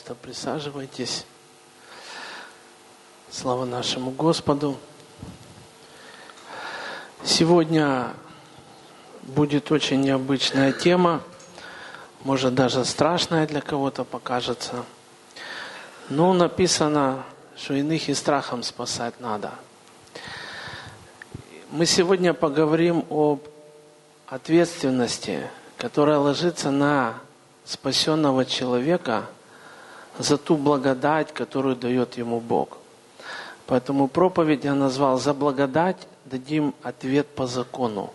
Пожалуйста, присаживайтесь. Слава нашему Господу. Сегодня будет очень необычная тема, может даже страшная для кого-то покажется. Но написано, что иных и страхом спасать надо. Мы сегодня поговорим об ответственности, которая ложится на спасенного человека за ту благодать, которую дает ему Бог. Поэтому проповедь я назвал «За благодать дадим ответ по закону».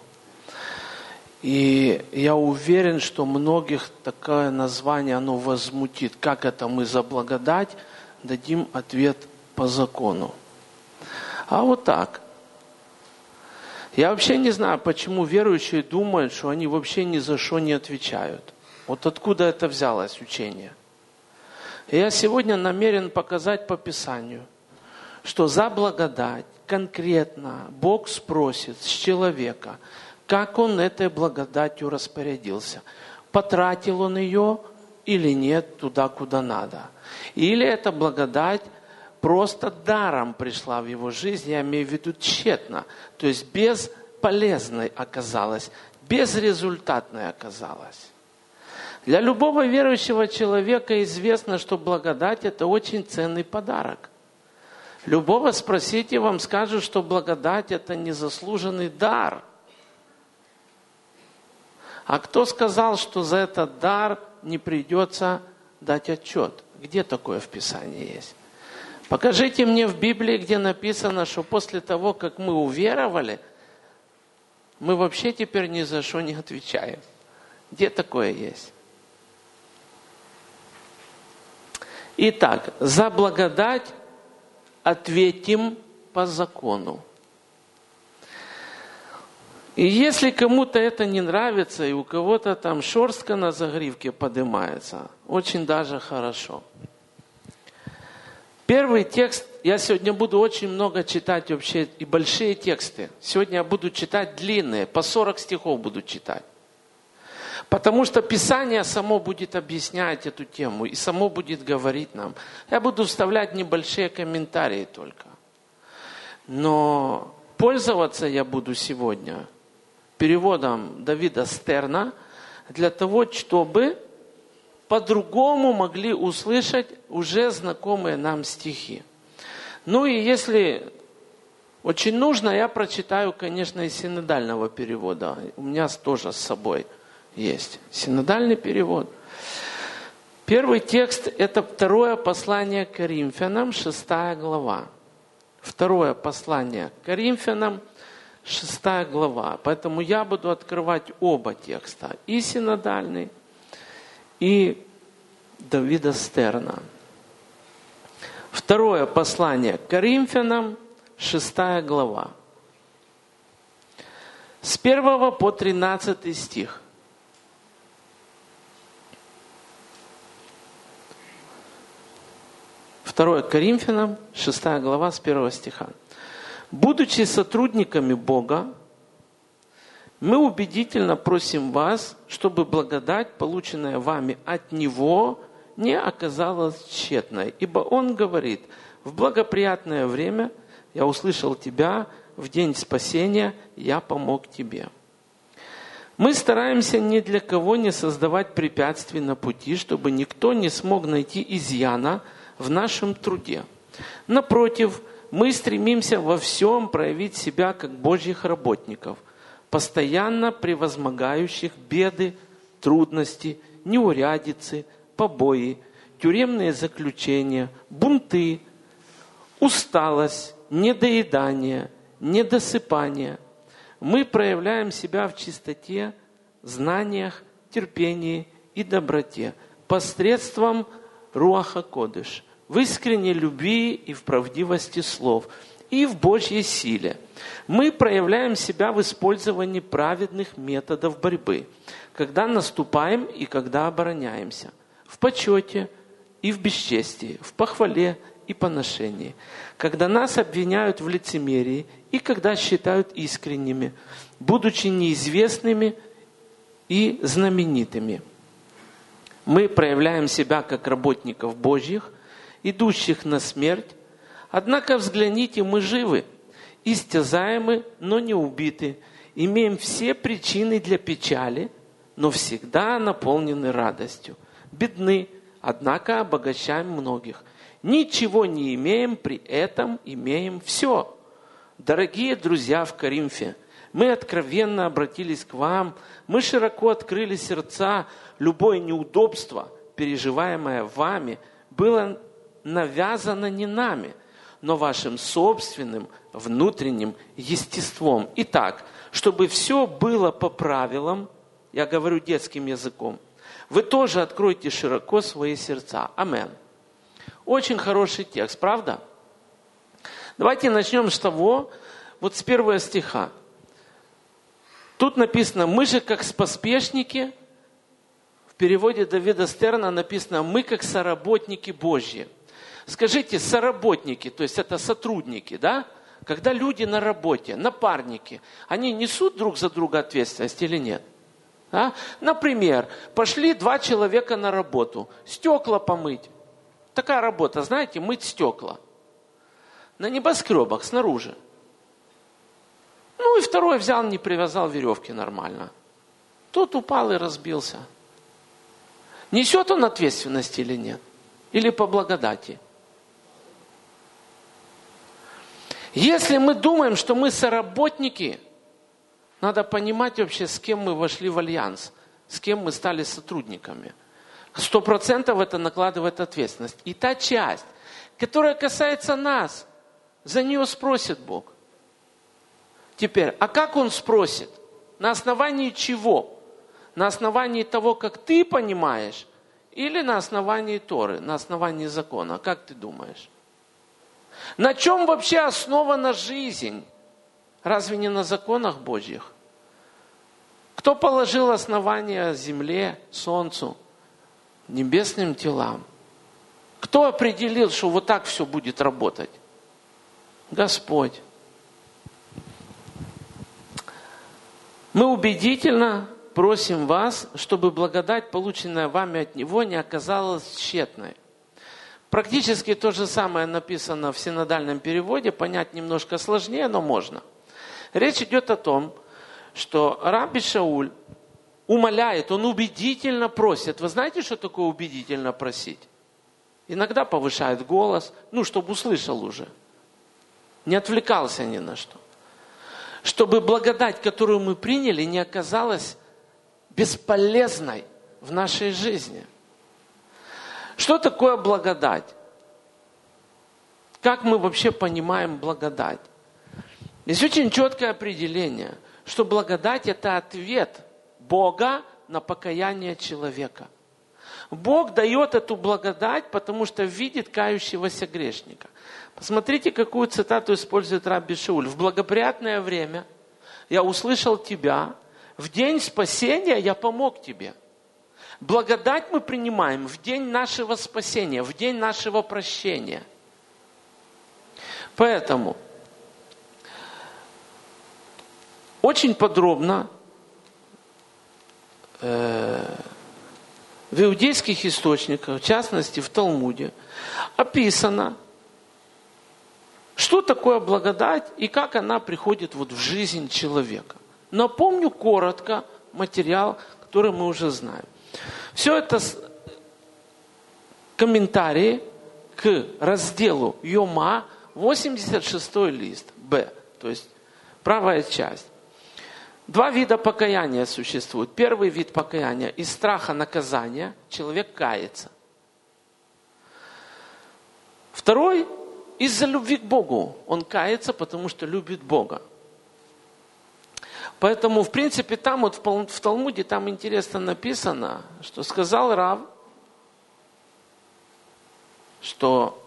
И я уверен, что многих такое название оно возмутит. Как это мы за благодать дадим ответ по закону? А вот так. Я вообще не знаю, почему верующие думают, что они вообще ни за что не отвечают. Вот откуда это взялось учение. И я сегодня намерен показать по Писанию, что за благодать конкретно Бог спросит с человека, как он этой благодатью распорядился. Потратил он ее или нет туда, куда надо. Или эта благодать просто даром пришла в его жизнь, я имею в виду тщетно, то есть бесполезной оказалась, безрезультатной оказалась. Для любого верующего человека известно, что благодать – это очень ценный подарок. Любого спросите, вам скажут, что благодать – это незаслуженный дар. А кто сказал, что за этот дар не придется дать отчет? Где такое в Писании есть? Покажите мне в Библии, где написано, что после того, как мы уверовали, мы вообще теперь ни за что не отвечаем. Где такое есть? Итак, за благодать ответим по закону. И если кому-то это не нравится, и у кого-то там шерстка на загривке поднимается, очень даже хорошо. Первый текст, я сегодня буду очень много читать вообще и большие тексты. Сегодня я буду читать длинные, по 40 стихов буду читать. Потому что Писание само будет объяснять эту тему и само будет говорить нам. Я буду вставлять небольшие комментарии только. Но пользоваться я буду сегодня переводом Давида Стерна для того, чтобы по-другому могли услышать уже знакомые нам стихи. Ну и если очень нужно, я прочитаю, конечно, из синодального перевода. У меня тоже с собой есть синодальный перевод. Первый текст – это второе послание к Коринфянам, 6 глава. Второе послание к Коринфянам, 6 глава. Поэтому я буду открывать оба текста. И синодальный, и Давида Стерна. Второе послание к Коринфянам, 6 глава. С 1 по 13 стих. Второе Коринфянам, 6 глава, с 1 стиха. «Будучи сотрудниками Бога, мы убедительно просим вас, чтобы благодать, полученная вами от Него, не оказалась тщетной. Ибо Он говорит, в благоприятное время я услышал тебя, в день спасения я помог тебе». Мы стараемся ни для кого не создавать препятствий на пути, чтобы никто не смог найти изъяна в нашем труде. Напротив, мы стремимся во всем проявить себя как Божьих работников, постоянно превозмогающих беды, трудности, неурядицы, побои, тюремные заключения, бунты, усталость, недоедание, недосыпание. Мы проявляем себя в чистоте, знаниях, терпении и доброте посредством Руаха Кодеш, в искренней любви и в правдивости слов, и в Божьей силе. Мы проявляем себя в использовании праведных методов борьбы, когда наступаем и когда обороняемся, в почете и в бесчестии, в похвале и поношении, когда нас обвиняют в лицемерии и когда считают искренними, будучи неизвестными и знаменитыми. Мы проявляем себя как работников Божьих, идущих на смерть. Однако взгляните, мы живы, истязаемы, но не убиты, имеем все причины для печали, но всегда наполнены радостью. Бедны, однако обогащаем многих. Ничего не имеем, при этом имеем все. Дорогие друзья в Коринфе, мы откровенно обратились к вам, мы широко открыли сердца, любое неудобство, переживаемое вами, было навязано не нами, но вашим собственным внутренним естеством. Итак, чтобы все было по правилам, я говорю детским языком, вы тоже откройте широко свои сердца. Амен. Очень хороший текст, правда? Давайте начнем с того, вот с 1 стиха. Тут написано, мы же как поспешники, в переводе Давида Стерна написано, мы как соработники Божьи. Скажите, соработники, то есть это сотрудники, да? Когда люди на работе, напарники, они несут друг за друга ответственность или нет? Да? Например, пошли 2 человека на работу, стекла помыть. Такая работа, знаете, мыть стекла. На небоскребах, снаружи. Ну и второй взял, не привязал веревки нормально. Тот упал и разбился. Несет он ответственность или нет? Или по благодати? Если мы думаем, что мы соработники, надо понимать вообще, с кем мы вошли в альянс, с кем мы стали сотрудниками. 100% это накладывает ответственность. И та часть, которая касается нас, за нее спросит Бог. Теперь, а как Он спросит? На основании чего? На основании того, как ты понимаешь, или на основании Торы, на основании закона? Как ты думаешь? На чем вообще основана жизнь? Разве не на законах Божьих? Кто положил основания земле, солнцу, небесным телам? Кто определил, что вот так все будет работать? Господь. Мы убедительно просим вас, чтобы благодать, полученная вами от Него, не оказалась тщетной. Практически то же самое написано в синодальном переводе, понять немножко сложнее, но можно. Речь идет о том, что Раби Шауль умоляет, он убедительно просит. Вы знаете, что такое убедительно просить? Иногда повышает голос, чтобы услышал уже. Не отвлекался ни на что. Чтобы благодать, которую мы приняли, не оказалась бесполезной в нашей жизни. Что такое благодать? Как мы вообще понимаем благодать? Есть очень четкое определение, что благодать – это ответ Бога на покаяние человека. Бог дает эту благодать, потому что видит кающегося грешника. Посмотрите, какую цитату использует Раби Шауль. «В благоприятное время я услышал тебя, в день спасения я помог тебе». Благодать мы принимаем в день нашего спасения, в день нашего прощения. Поэтому очень подробно в иудейских источниках, в частности в Талмуде, описано, что такое благодать и как она приходит в жизнь человека. Напомню коротко материал, который мы уже знаем. Все это комментарии к разделу Йома, 86 лист, Б, то есть правая часть. 2 вида покаяния существуют. Первый вид покаяния – из страха наказания человек кается. Второй – из-за любви к Богу. Он кается, потому что любит Бога. Поэтому, в принципе, там вот в Талмуде там интересно написано, что сказал Рав, что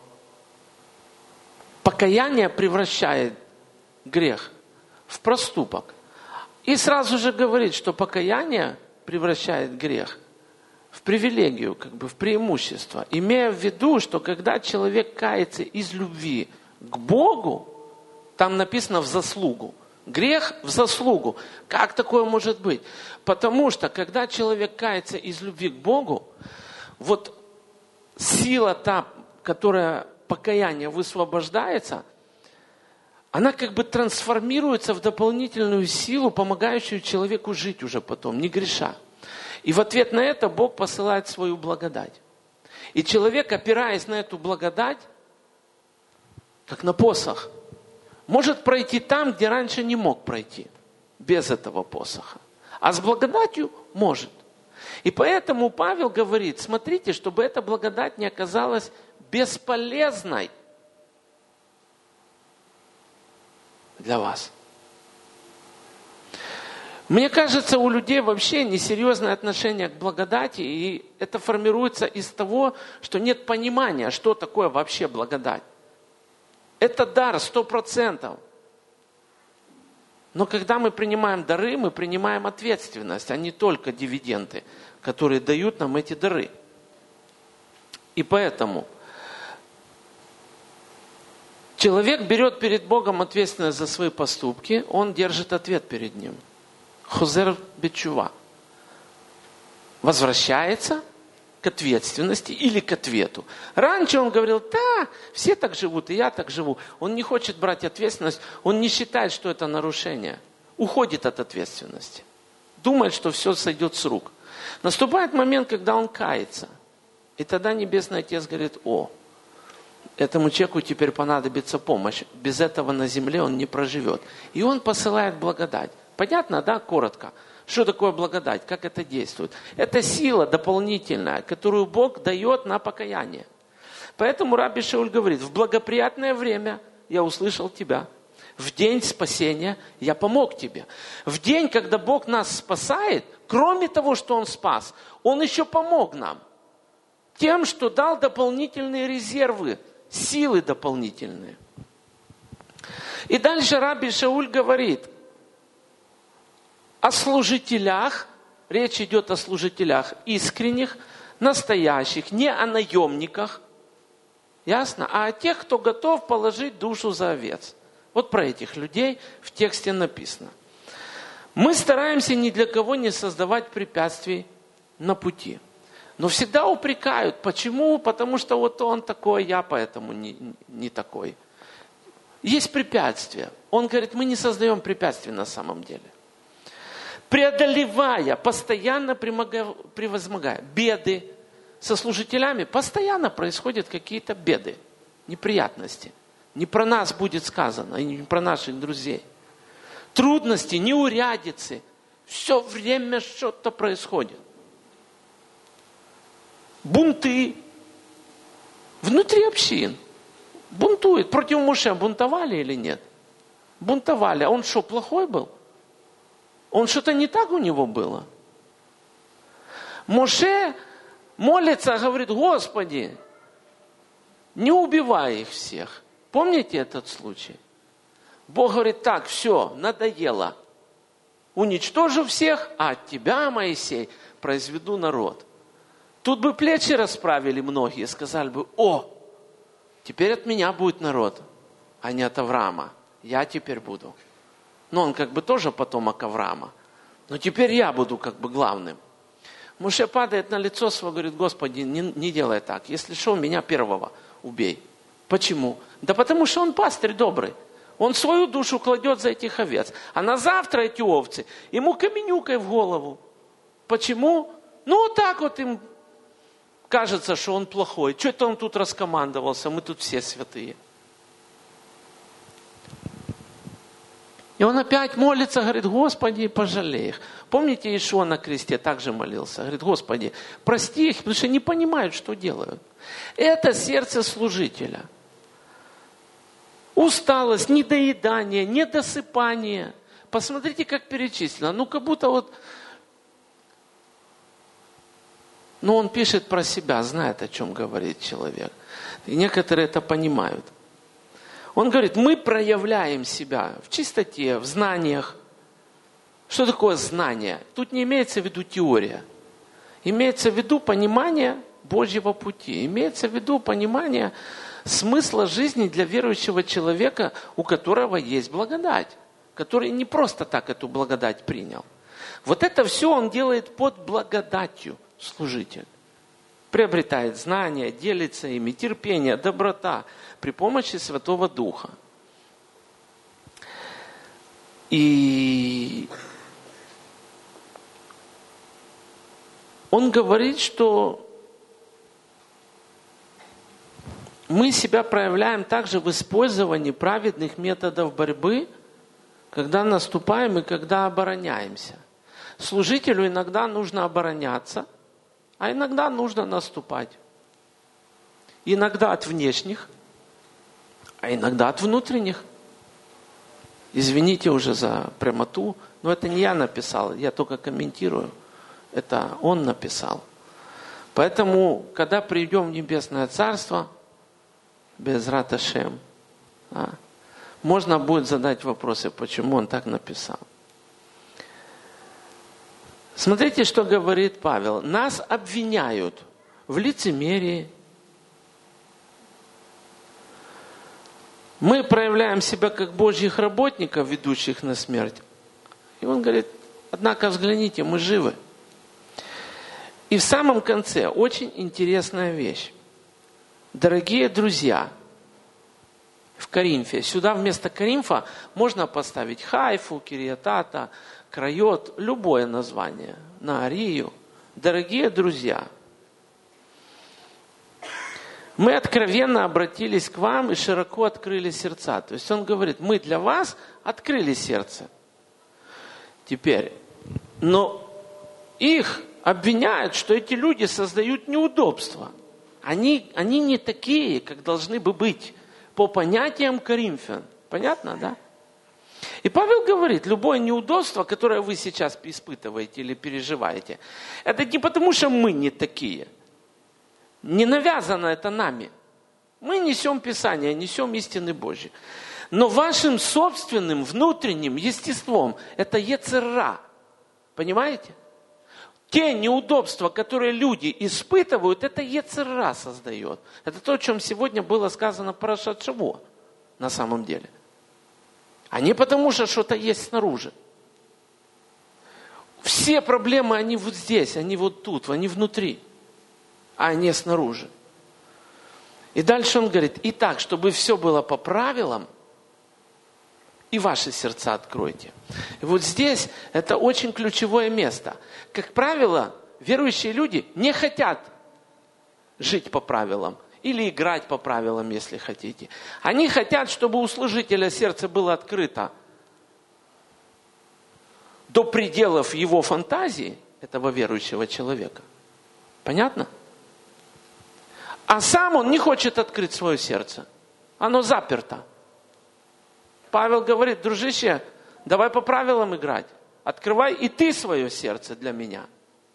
покаяние превращает грех в проступок. И сразу же говорит, что покаяние превращает грех в привилегию, в преимущество. Имея в виду, что когда человек кается из любви к Богу, там написано в заслугу. Грех в заслугу. Как такое может быть? Потому что, когда человек кается из любви к Богу, вот сила та, которая покаяние высвобождается, она как бы трансформируется в дополнительную силу, помогающую человеку жить уже потом, не греша. И в ответ на это Бог посылает свою благодать. И человек, опираясь на эту благодать, как на посох, может пройти там, где раньше не мог пройти, без этого посоха. А с благодатью может. И поэтому Павел говорит, смотрите, чтобы эта благодать не оказалась бесполезной для вас. Мне кажется, у людей вообще несерьезное отношение к благодати, и это формируется из того, что нет понимания, что такое вообще благодать. Это дар 100%. Но когда мы принимаем дары, мы принимаем ответственность, а не только дивиденды, которые дают нам эти дары. И поэтому человек берет перед Богом ответственность за свои поступки, он держит ответ перед Ним. Хозер бетчува. Возвращается к ответственности или к ответу. Раньше он говорил, да, все так живут, и я так живу. Он не хочет брать ответственность, он не считает, что это нарушение. Уходит от ответственности. Думает, что все сойдет с рук. Наступает момент, когда он кается. И тогда Небесный Отец говорит, этому человеку теперь понадобится помощь. Без этого на земле он не проживет. И он посылает благодать. Понятно, да, коротко? Что такое благодать? Как это действует? Это сила дополнительная, которую Бог дает на покаяние. Поэтому Раби Шауль говорит, в благоприятное время я услышал тебя. В день спасения я помог тебе. В день, когда Бог нас спасает, кроме того, что Он спас, Он еще помог нам. Тем, что дал дополнительные резервы, силы дополнительные. И дальше Раби Шауль говорит, о служителях, речь идет о служителях искренних, настоящих, не о наемниках, ясно? А о тех, кто готов положить душу за овец. Вот про этих людей в тексте написано. Мы стараемся ни для кого не создавать препятствий на пути. Но всегда упрекают. Почему? Потому что вот он такой, я поэтому не такой. Есть препятствия. Он говорит, мы не создаем препятствий на самом деле. Преодолевая, постоянно превозмогая беды со служителями, постоянно происходят какие-то беды, неприятности. Не про нас будет сказано, и не про наших друзей. Трудности, неурядицы. Все время что-то происходит. Бунты внутри общин. Бунтует. Против Моше бунтовали или нет? Бунтовали. А он что, плохой был? Он что-то не так у него было? Моше молится, говорит, Господи, не убивай их всех. Помните этот случай? Бог говорит, так, все, надоело. Уничтожу всех, а от тебя, Моисей, произведу народ. Тут бы плечи расправили многие, сказали бы, теперь от меня будет народ, а не от Авраама. Я теперь буду. Но он как бы тоже потомок Авраама. Но теперь я буду как бы главным. Моше падает на лицо свое, говорит, Господи, не делай так. Если что, меня первого убей. Почему? Да потому что он пастырь добрый. Он свою душу кладет за этих овец. А на завтра эти овцы ему каменюкой в голову. Почему? Вот так вот им кажется, что он плохой. Что это он тут раскомандовался? Мы тут все святые. И он опять молится, говорит, Господи, пожалей их. Помните, Иешуа на кресте также молился. Говорит, Господи, прости их, потому что не понимают, что делают. Это сердце служителя. Усталость, недоедание, недосыпание. Посмотрите, как перечислено. Как будто он пишет про себя, знает, о чем говорит человек. И некоторые это понимают. Он говорит, мы проявляем себя в чистоте, в знаниях. Что такое знание? Тут не имеется в виду теория. Имеется в виду понимание Божьего пути. Имеется в виду понимание смысла жизни для верующего человека, у которого есть благодать. Который не просто так эту благодать принял. Вот это все он делает под благодатью, служитель. приобретает знания, делится ими, терпение, доброта при помощи Святого Духа. И он говорит, что мы себя проявляем также в использовании праведных методов борьбы, когда наступаем и когда обороняемся. Служителю иногда нужно обороняться, а иногда нужно наступать. Иногда от внешних, а иногда от внутренних. Извините уже за прямоту, но это не я написал, я только комментирую. Это он написал. Поэтому, когда придем в Небесное Царство, Безрат Ашем, можно будет задать вопросы, почему он так написал. Смотрите, что говорит Павел. Нас обвиняют в лицемерии. Мы проявляем себя как Божьих работников, ведущих на смерть. И он говорит, однако взгляните, мы живы. И в самом конце очень интересная вещь. Дорогие друзья, в Коринфе, сюда вместо Коринфа можно поставить Хайфу, Кириатата, Крайот, любое название, Наарию. Дорогие друзья, мы откровенно обратились к вам и широко открыли сердца. То есть он говорит, мы для вас открыли сердце. Теперь, но их обвиняют, что эти люди создают неудобства. Они не такие, как должны бы быть, по понятиям коринфян. Понятно, да? И Павел говорит, любое неудобство, которое вы сейчас испытываете или переживаете, это не потому, что мы не такие. Не навязано это нами. Мы несем Писание, несем истины Божьи. Но вашим собственным внутренним естеством это йецер ара. Понимаете? Те неудобства, которые люди испытывают, это йецер ара создает. Это то, о чем сегодня было сказано про Парашат Шавуа, на самом деле. А не потому, что что-то есть снаружи. Все проблемы, они вот здесь, они вот тут, они внутри, а не снаружи. И дальше он говорит, итак, чтобы все было по правилам, и ваши сердца откройте. И вот здесь это очень ключевое место. Как правило, верующие люди не хотят жить по правилам или играть по правилам, если хотите. Они хотят, чтобы у служителя сердце было открыто до пределов его фантазии, этого верующего человека. Понятно? А сам он не хочет открыть свое сердце. Оно заперто. Павел говорит, дружище, давай по правилам играть. Открывай и ты свое сердце для меня.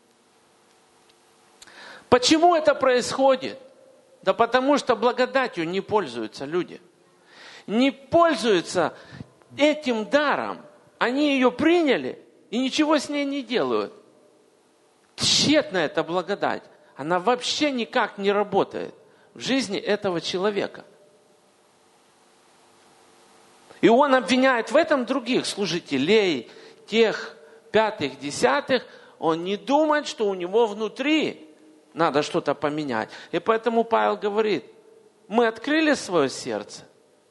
Почему это происходит? Да потому что благодатью не пользуются люди. Не пользуются этим даром. Они ее приняли и ничего с ней не делают. Тщетна эта благодать. Она вообще никак не работает в жизни этого человека. И он обвиняет в этом других служителей, тех, пятых, десятых. Он не думает, что у него внутри надо что-то поменять. И поэтому Павел говорит, мы открыли свое сердце.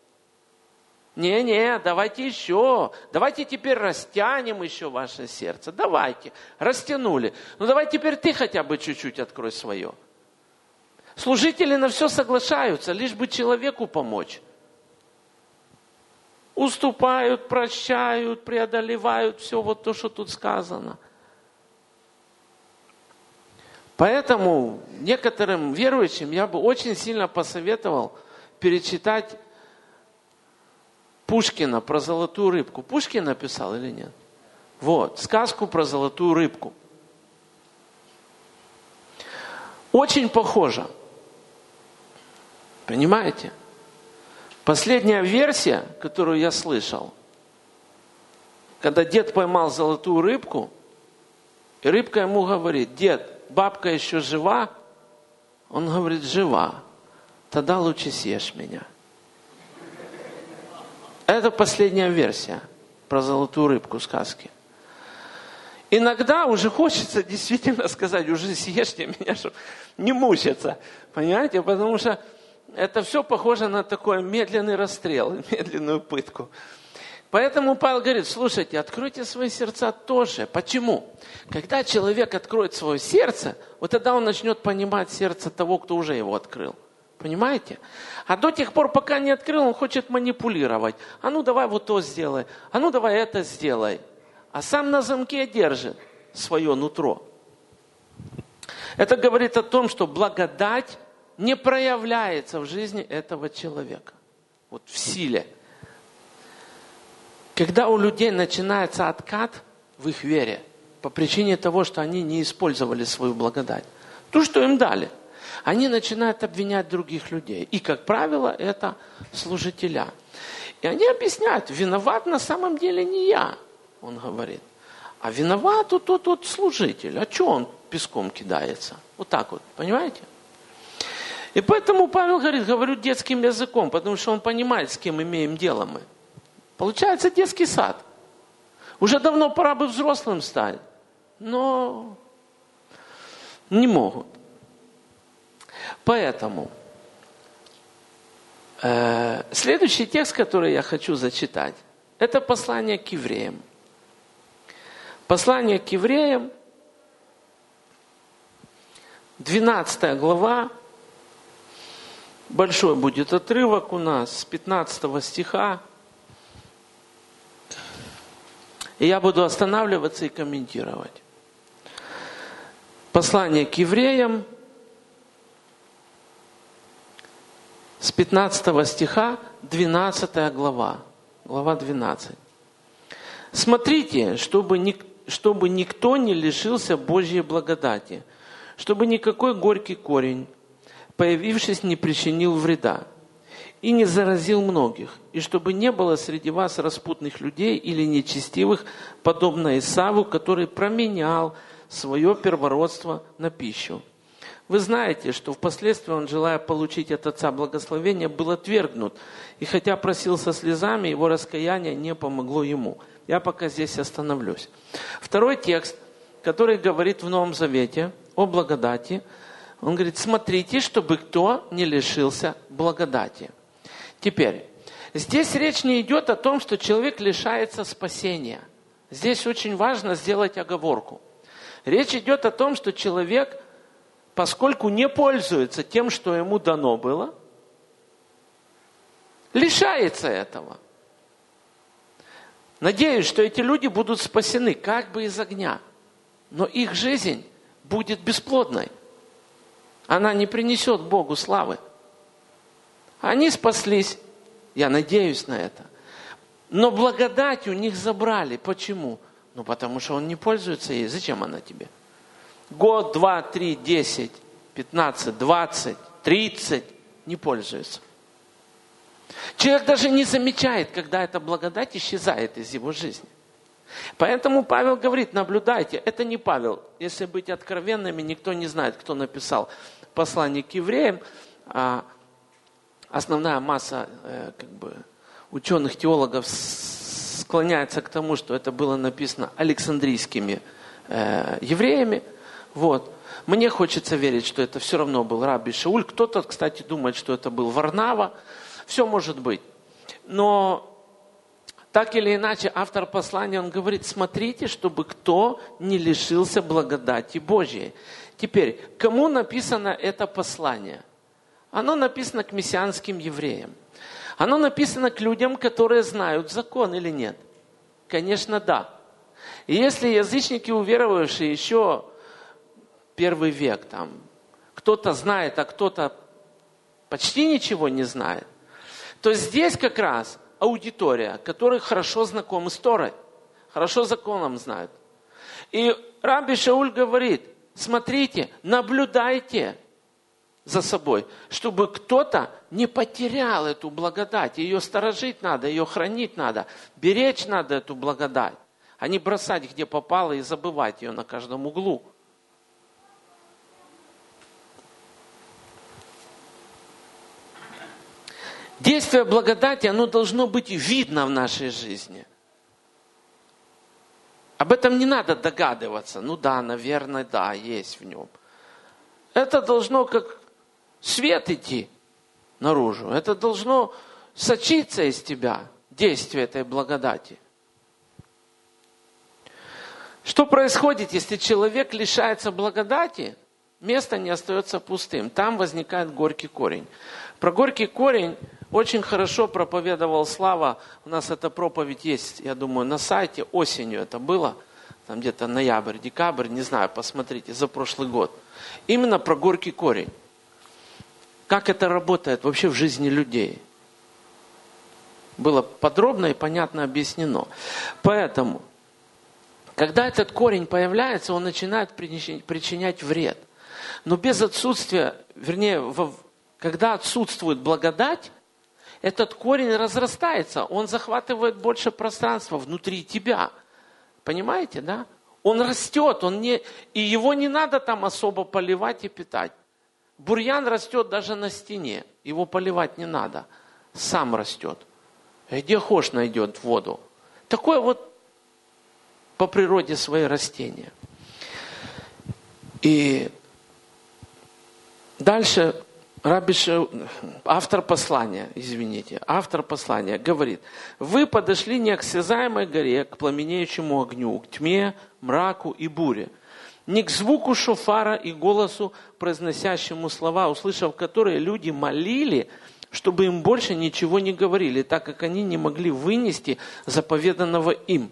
Не, давайте еще. Давайте теперь растянем еще ваше сердце. Давайте. Растянули. Ну давай теперь ты хотя бы чуть-чуть открой свое. Служители на все соглашаются, лишь бы человеку помочь. Уступают, прощают, преодолевают все вот то, что тут сказано. Поэтому некоторым верующим я бы очень сильно посоветовал перечитать Пушкина про золотую рыбку. Пушкин написал или нет? Вот, сказку про золотую рыбку. Очень похоже. Понимаете? Последняя версия, которую я слышал, когда дед поймал золотую рыбку, и рыбка ему говорит, дед, бабка еще жива? Он говорит, жива. Тогда лучше съешь меня. Это последняя версия про золотую рыбку сказки. Иногда уже хочется действительно сказать, уже съешьте меня, чтобы не мучиться. Понимаете? Потому что это все похоже на такой медленный расстрел, медленную пытку. Поэтому Павел говорит, слушайте, откройте свои сердца тоже. Почему? Когда человек откроет свое сердце, вот тогда он начнет понимать сердце того, кто уже его открыл. Понимаете? А до тех пор, пока не открыл, он хочет манипулировать. А ну давай вот то сделай, а ну давай это сделай. А сам на замке держит свое нутро. Это говорит о том, что благодать не проявляется в жизни этого человека. Вот в силе. Когда у людей начинается откат в их вере, по причине того, что они не использовали свою благодать, то, что им дали, они начинают обвинять других людей. И, как правило, это служителя. И они объясняют, виноват на самом деле не я, он говорит, а виноват тот служитель. А что он песком кидается? Вот так вот, понимаете? И поэтому Павел говорит, говорю детским языком, потому что он понимает, с кем имеем дело мы. Получается детский сад. Уже давно пора бы взрослым стать, но не могут. Поэтому следующий текст, который я хочу зачитать, это послание к евреям. Послание к евреям, 12 глава, большой будет отрывок у нас, с 15 стиха. И я буду останавливаться и комментировать. Послание к евреям с 15 стиха, 12 глава. Глава 12. Смотрите, чтобы никто не лишился Божьей благодати, чтобы никакой горький корень, появившись, не причинил вреда и не заразил многих, и чтобы не было среди вас распутных людей или нечестивых, подобно Исаву, который променял свое первородство на пищу. Вы знаете, что впоследствии он, желая получить от Отца благословения, был отвергнут, и хотя просил со слезами, его раскаяние не помогло ему. Я пока здесь остановлюсь. Второй текст, который говорит в Новом Завете о благодати, он говорит, смотрите, чтобы кто не лишился благодати. Теперь, здесь речь не идет о том, что человек лишается спасения. Здесь очень важно сделать оговорку. Речь идет о том, что человек, поскольку не пользуется тем, что ему дано было, лишается этого. Надеюсь, что эти люди будут спасены как бы из огня, но их жизнь будет бесплодной. Она не принесет Богу славы. Они спаслись, я надеюсь на это. Но благодать у них забрали. Почему? Ну, потому что он не пользуется ей. Зачем она тебе? Год, 2, 3, 10, 15, 20, 30 не пользуется. Человек даже не замечает, когда эта благодать исчезает из его жизни. Поэтому Павел говорит, наблюдайте. Это не Павел. Если быть откровенными, никто не знает, кто написал послание к евреям. Основная масса ученых, теологов склоняется к тому, что это было написано александрийскими евреями. Вот. Мне хочется верить, что это все равно был Раби Шауль. Кто-то, кстати, думает, что это был Варнава. Все может быть. Но так или иначе, автор послания, он говорит, смотрите, чтобы кто не лишился благодати Божьей. Теперь, кому написано это послание? Оно написано к мессианским евреям. Оно написано к людям, которые знают закон или нет? Конечно, да. И если язычники, уверовавшие еще первый век, там, кто-то знает, а кто-то почти ничего не знает, то здесь как раз аудитория, которая хорошо знакома с Торой, хорошо законом знают. И Раби Шауль говорит, смотрите, наблюдайте за собой, чтобы кто-то не потерял эту благодать. Ее сторожить надо, ее хранить надо, беречь надо эту благодать, а не бросать где попало и забывать ее на каждом углу. Действие благодати, оно должно быть видно в нашей жизни. Об этом не надо догадываться. Ну да, наверное, да, есть в нем. Это должно как свет идти наружу. Это должно сочиться из тебя, действие этой благодати. Что происходит, если человек лишается благодати? Место не остается пустым. Там возникает горький корень. Про горький корень очень хорошо проповедовал Слава. У нас эта проповедь есть, я думаю, на сайте. Осенью это было. Там где-то ноябрь, декабрь, не знаю, посмотрите, за прошлый год. Именно про горький корень. Как это работает вообще в жизни людей. Было подробно и понятно объяснено. Поэтому, когда этот корень появляется, он начинает причинять вред. Но без отсутствия, вернее, когда отсутствует благодать, этот корень разрастается, он захватывает больше пространства внутри тебя. Понимаете, да? Он растет, и его не надо там особо поливать и питать. Бурьян растет даже на стене, его поливать не надо, сам растет. Где хошь найдет воду. Такое вот по природе свои растения. И дальше автор послания говорит: вы подошли не к осязаемой горе, к пламенеющему огню, к тьме, мраку и буре, не к звуку шофара и голосу, произносящему слова, услышав которые люди молили, чтобы им больше ничего не говорили, так как они не могли вынести заповеданного им.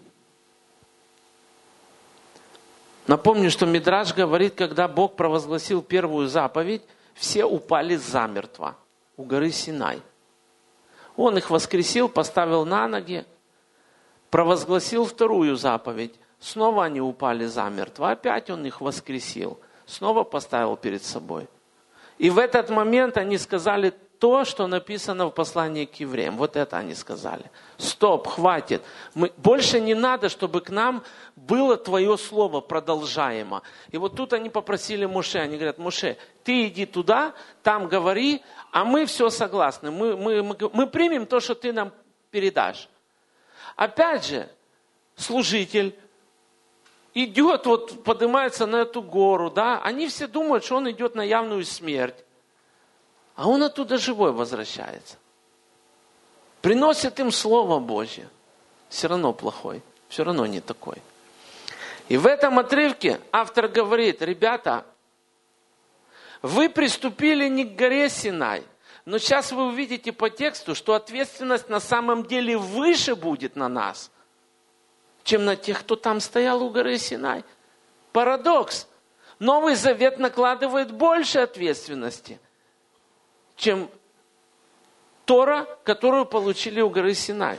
Напомню, что Мидраш говорит, когда Бог провозгласил первую заповедь, все упали замертво у горы Синай. Он их воскресил, поставил на ноги, провозгласил вторую заповедь. Снова они упали замертво. Опять он их воскресил. Снова поставил перед собой. И в этот момент они сказали то, что написано в послании к евреям. Вот это они сказали. Стоп, хватит. Больше не надо, чтобы к нам было твое слово продолжаемо. И вот тут они попросили Моше. Они говорят: Моше, ты иди туда, там говори, а мы все согласны. Мы примем то, что ты нам передашь. Опять же, служитель идет, вот поднимается на эту гору, да, они все думают, что он идет на явную смерть. А он оттуда живой возвращается. Приносит им Слово Божье. Все равно плохой, все равно не такой. И в этом отрывке автор говорит: ребята, вы приступили не к горе Синай, но сейчас вы увидите по тексту, что ответственность на самом деле выше будет на нас, чем на тех, кто там стоял у горы Синай. Парадокс. Новый Завет накладывает больше ответственности, чем Тора, которую получили у горы Синай.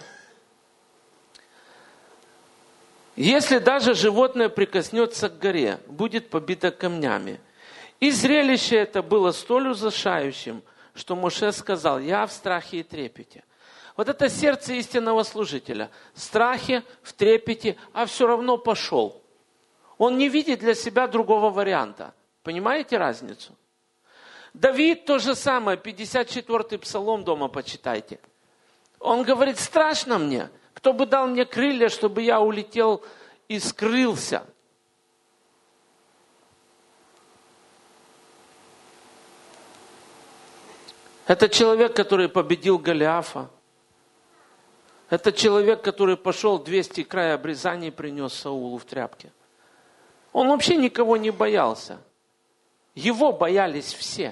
Если даже животное прикоснется к горе, будет побито камнями. И зрелище это было столь ужасающим, что Моше сказал: я в страхе и трепете. Вот это сердце истинного служителя. В страхе, в трепете, а все равно пошел. Он не видит для себя другого варианта. Понимаете разницу? Давид то же самое, 54-й псалом дома почитайте. Он говорит: страшно мне, кто бы дал мне крылья, чтобы я улетел и скрылся. Это человек, который победил Голиафа. Это человек, который пошел 200 края обрезаний принес Саулу в тряпке. Он вообще никого не боялся. Его боялись все.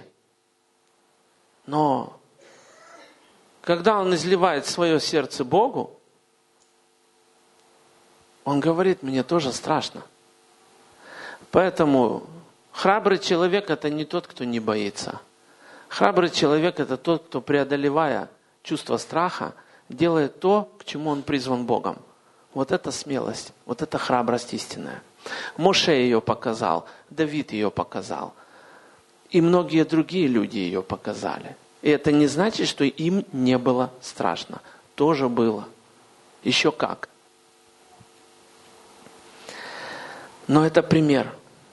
Но когда он изливает свое сердце Богу, он говорит: мне тоже страшно. Поэтому храбрый человек — это не тот, кто не боится. Храбрый человек — это тот, кто, преодолевая чувство страха, делает то, к чему он призван Богом. Вот это смелость, вот это храбрость истинная. Моше ее показал, Давид ее показал. И многие другие люди ее показали. И это не значит, что им не было страшно. Тоже было. Еще как. Но это пример.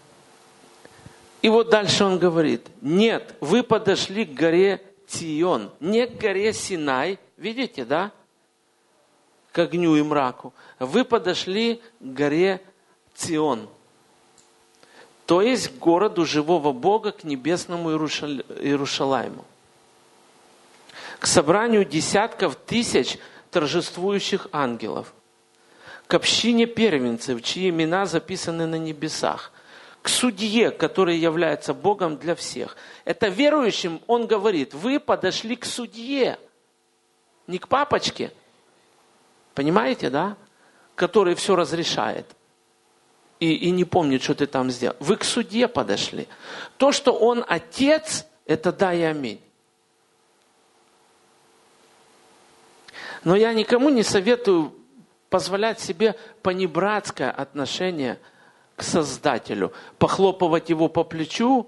И вот дальше он говорит: нет, вы подошли к горе Цион, не к горе Синай. Видите, да? К огню и мраку. Вы подошли к горе Цион, то есть к городу живого Бога, к небесному Иерушалайму, к собранию десятков тысяч торжествующих ангелов, к общине первенцев, чьи имена записаны на небесах, к судье, который является Богом для всех. Это верующим он говорит: вы подошли к судье, не к папочке, понимаете, да? Который все разрешает и не помнит, что ты там сделал. Вы к судье подошли. То, что он отец, это да и аминь. Но я никому не советую позволять себе понебратское отношение к Создателю, похлопывать его по плечу.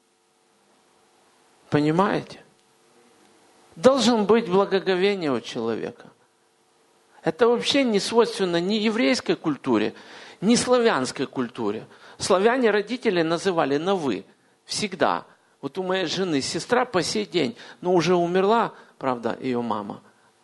Понимаете? Должен быть благоговение у человека. Это вообще не свойственно ни еврейской культуре, ни славянской культуре. Славяне родители называли на «вы» всегда. Вот у моей жены сестра по сей день, но уже умерла, правда, ее мама.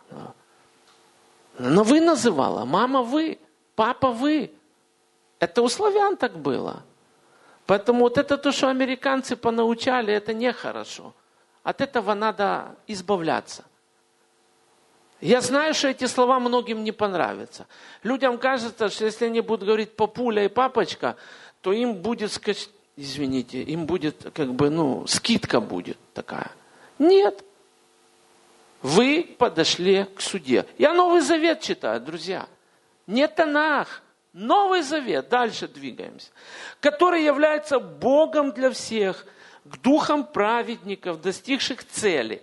Но «вы» называла. Мама «вы», папа «вы». Это у славян так было. Поэтому вот это то, что американцы понаучали, это нехорошо. От этого надо избавляться. Я знаю, что эти слова многим не понравятся. Людям кажется, что если они будут говорить папуля и папочка, то им будет, извините, им будет скидка будет такая. Нет. Вы подошли к суде. Я Новый Завет читаю, друзья. Не Танах. Новый Завет. Дальше двигаемся. Который является Богом для всех, к духам праведников, достигших цели.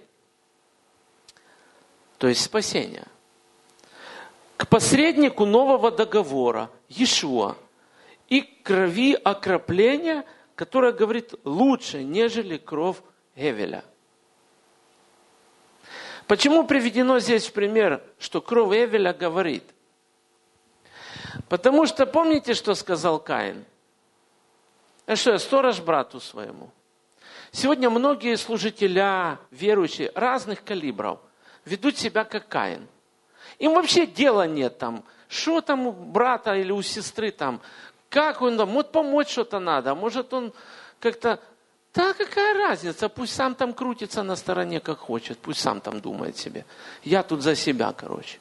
То есть спасения. К посреднику нового договора, Иешуа, и к крови окропления, которая говорит лучше, нежели кровь Эвеля. Почему приведено здесь в пример, что кровь Эвеля говорит? Потому что помните, что сказал Каин? А что, я сторож брату своему? Сегодня многие служителя, верующие разных калибров ведут себя как Каин. Им вообще дела нет там, что там у брата или у сестры там, как он там, может помочь что-то надо, может он как-то, да какая разница, пусть сам там крутится на стороне как хочет, пусть сам там думает себе. Я тут за себя, короче.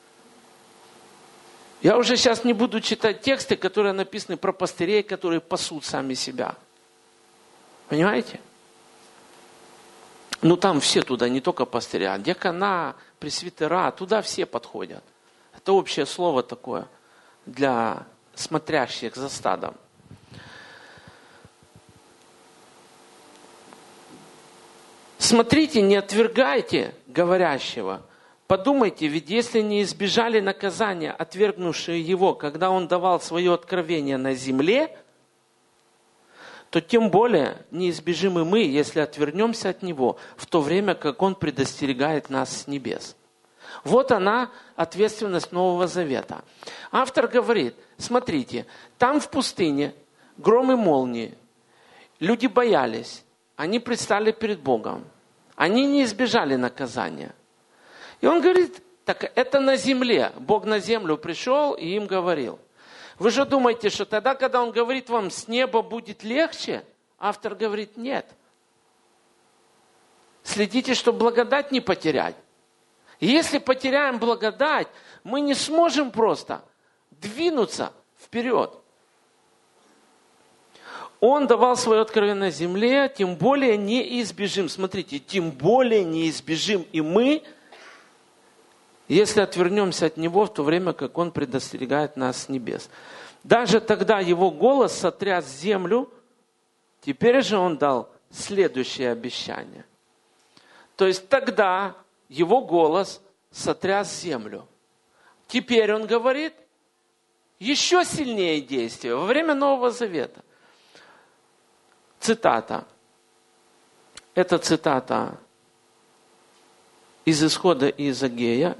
Я уже сейчас не буду читать тексты, которые написаны про пастырей, которые пасут сами себя. Понимаете? Ну там все туда, не только пастыря, диакона, пресвитера, туда все подходят. Это общее слово такое для смотрящих за стадом. Смотрите, не отвергайте говорящего. Подумайте, ведь если не избежали наказания, отвергнувшие его, когда он давал свое откровение на земле, то тем более не избежим и мы, если отвернемся от него, в то время как он предостерегает нас с небес. Вот она, ответственность Нового Завета. Автор говорит, смотрите, там в пустыне гром и молнии, люди боялись, они предстали перед Богом, они не избежали наказания. И он говорит, так это на земле, Бог на землю пришел и им говорил. Вы же думаете, что тогда, когда он говорит вам, с неба будет легче? Автор говорит, нет. Следите, чтобы благодать не потерять. И если потеряем благодать, мы не сможем просто двинуться вперед. Он давал свое откровение на земле, тем более не избежим. Смотрите, тем более не избежим и мы, если отвернемся от Него в то время, как Он предостерегает нас с небес. Даже тогда Его голос сотряс землю, теперь же Он дал следующее обещание. То есть тогда Его голос сотряс землю. Теперь Он говорит еще сильнее действия во время Нового Завета. Цитата. Это цитата из Исхода и из Агея.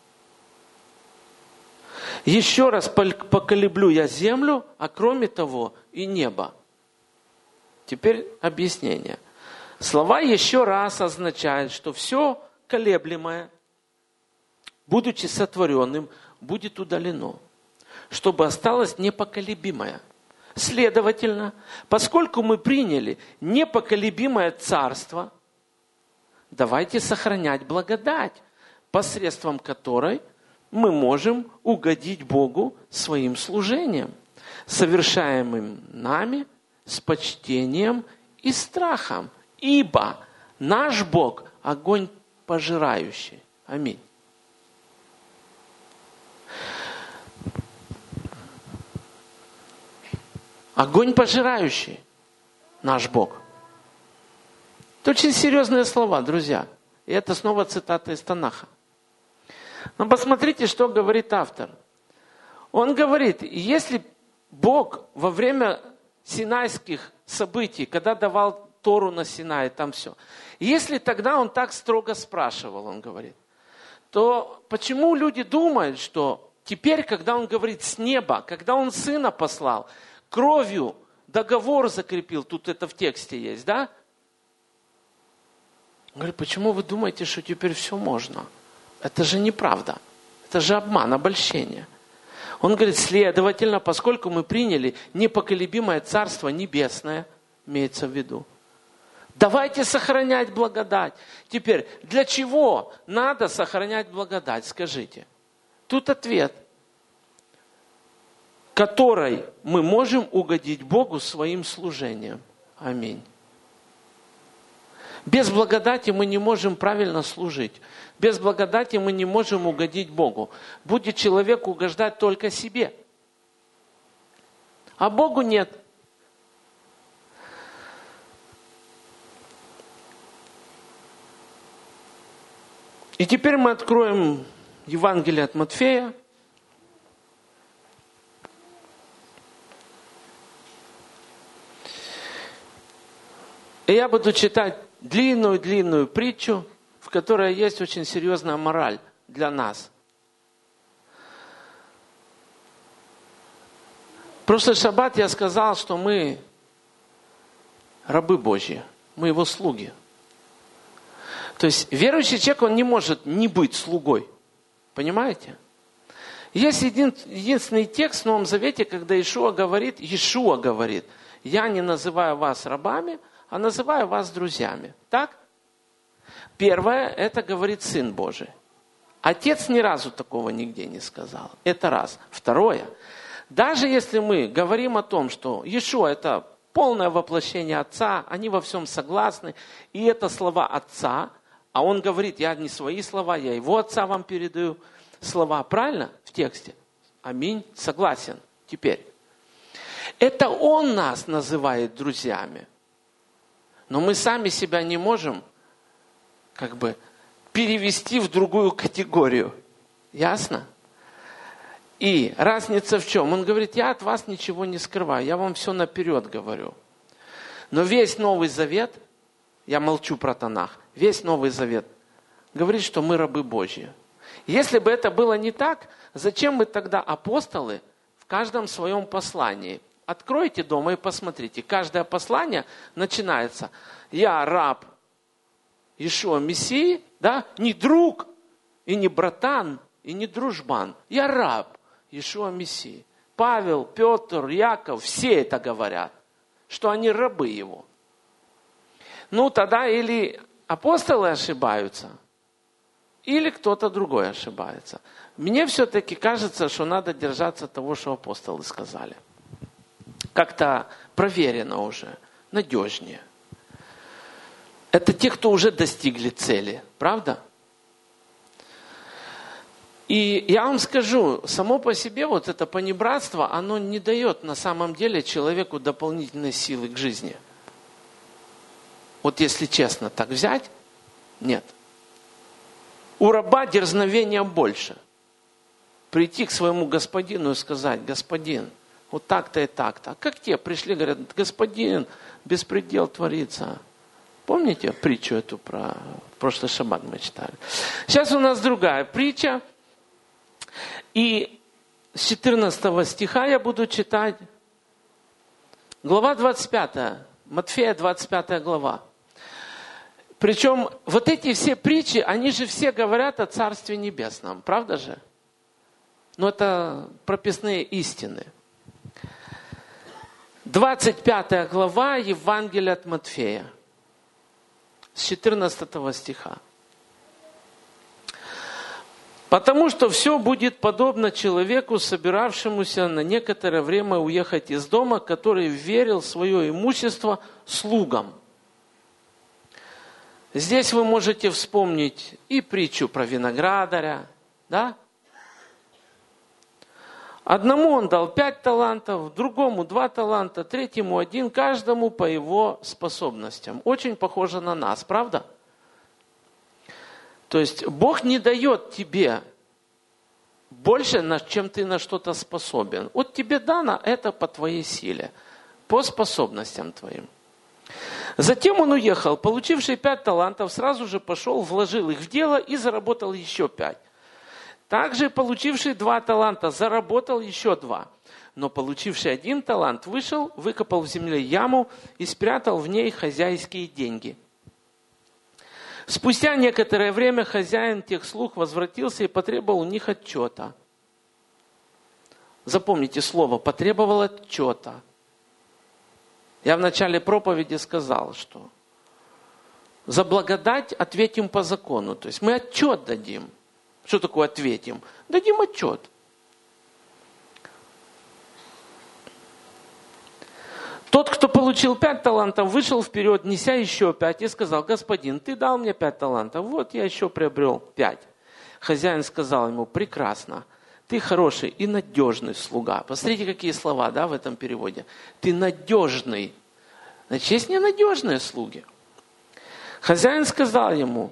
«Еще раз поколеблю я землю, а кроме того и небо». Теперь объяснение. Слова «еще раз» означают, что все колеблемое, будучи сотворенным, будет удалено. чтобы осталось непоколебимое. Следовательно, поскольку мы приняли непоколебимое царство, давайте сохранять благодать, посредством которой мы можем угодить Богу своим служением, совершаемым нами с почтением и страхом, ибо наш Бог – огонь пожирающий. Аминь. Огонь пожирающий наш Бог. Это очень серьезные слова, друзья. И это снова цитата из Танаха. Но посмотрите, что говорит автор. Он говорит, если Бог во время синайских событий, когда давал Тору на Синае, там все. Если тогда он так строго спрашивал, он говорит, то почему люди думают, что теперь, когда он говорит с неба, когда он сына послал, кровью договор закрепил, тут это в тексте есть, да? Он говорит, почему вы думаете, что теперь все можно? Это же неправда. Это же обман, обольщение. Он говорит, следовательно, поскольку мы приняли непоколебимое Царство Небесное, имеется в виду, давайте сохранять благодать. Теперь, для чего надо сохранять благодать, скажите? Тут ответ, которой мы можем угодить Богу своим служением. Аминь. Без благодати мы не можем правильно служить. Без благодати мы не можем угодить Богу. Будет человек угождать только себе. А Богу нет. И теперь мы откроем Евангелие от Матфея. И я буду читать длинную притчу, в которой есть очень серьезная мораль для нас. В прошлый шаббат я сказал, что мы рабы Божьи, мы Его слуги. То есть верующий человек, он не может не быть слугой. Понимаете? Есть единственный текст в Новом Завете, когда Иешуа говорит, я не называю вас рабами, а называю вас друзьями. Так? Первое, это говорит Сын Божий. Отец ни разу такого нигде не сказал. Это раз. Второе, даже если мы говорим о том, что Иешуа это полное воплощение Отца, они во всем согласны, и это слова Отца, а Он говорит, я не свои слова, я Его Отца вам передаю слова. Правильно? В тексте. Аминь. Согласен. Теперь. Это Он нас называет друзьями. Но мы сами себя не можем перевести в другую категорию. Ясно? И разница в чем? Он говорит, я от вас ничего не скрываю, я вам все наперед говорю. Но весь Новый Завет, я молчу про Танах, весь Новый Завет говорит, что мы рабы Божьи. Если бы это было не так, зачем мы тогда апостолы в каждом своем послании? Откройте дома и посмотрите. Каждое послание начинается. Я раб Иешуа Мессии, да? Не друг, и не братан, и не дружбан. Я раб Иешуа Мессии. Павел, Петр, Яков, все это говорят, что они рабы Его. Ну, тогда или апостолы ошибаются, или кто-то другой ошибается. Мне все-таки кажется, что надо держаться того, что апостолы сказали. Как-то проверено уже, надежнее. Это те, кто уже достигли цели, правда? И я вам скажу, само по себе вот это понебратство, оно не дает на самом деле человеку дополнительной силы к жизни. Вот если честно так взять, нет. У раба дерзновения больше. Прийти к своему господину и сказать, господин, вот так-то и так-то. А как те пришли, говорят, господин, беспредел творится. Помните притчу эту про прошлый шаббат мы читали? Сейчас у нас другая притча. И с 14 стиха я буду читать. Глава 25. Матфея 25 глава. Причем вот эти все притчи, они же все говорят о Царстве Небесном. Правда же? Но это прописные истины. 25 глава Евангелия от Матфея, с 14 стиха. «Потому что все будет подобно человеку, собиравшемуся на некоторое время уехать из дома, который верил свое имущество слугам». Здесь вы можете вспомнить и притчу про виноградаря, да? Одному он дал 5 талантов, другому 2 таланта, третьему 1, каждому по его способностям. Очень похоже на нас, правда? То есть Бог не дает тебе больше, чем ты на что-то способен. Вот тебе дано это по твоей силе, по способностям твоим. Затем он уехал, получивший 5 талантов, сразу же пошел, вложил их в дело и заработал еще 5. Также получивший 2 таланта заработал еще 2. Но получивший 1 талант вышел, выкопал в земле яму и спрятал в ней хозяйские деньги. Спустя некоторое время хозяин тех слуг возвратился и потребовал у них отчета. Запомните слово «потребовал отчета». Я в начале проповеди сказал, что за благодать ответим по закону. То есть мы отчет дадим. Что такое ответим? Дадим отчет. Тот, кто получил 5 талантов, вышел вперед, неся еще 5, и сказал: «Господин, ты дал мне 5 талантов, вот я еще приобрел 5». Хозяин сказал ему: «Прекрасно, ты хороший и надежный слуга». Посмотрите, какие слова, да, в этом переводе. Ты надежный. Значит, есть ненадежные слуги. Хозяин сказал ему: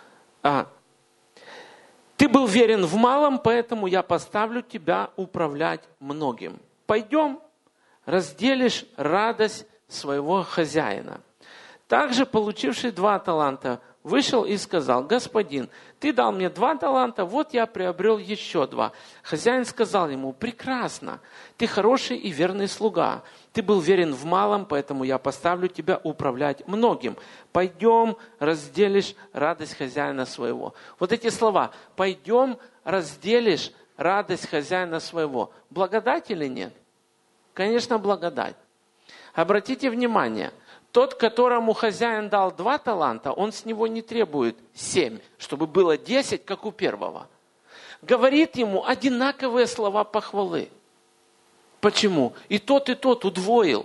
«Ты был верен в малом, поэтому я поставлю тебя управлять многим. Пойдем, разделишь радость своего хозяина». Также получивший 2 таланта вышел и сказал: «Господин, ты дал мне 2 таланта, вот я приобрел еще 2». Хозяин сказал ему: «Прекрасно, ты хороший и верный слуга. Ты был верен в малом, поэтому я поставлю тебя управлять многим. Пойдем, разделишь радость хозяина своего». Вот эти слова: «пойдем, разделишь радость хозяина своего». Благодать или нет? Конечно, благодать. Обратите внимание, тот, которому хозяин дал 2 таланта, он с него не требует 7, чтобы было 10, как у первого. Говорит ему одинаковые слова похвалы. Почему? И тот удвоил.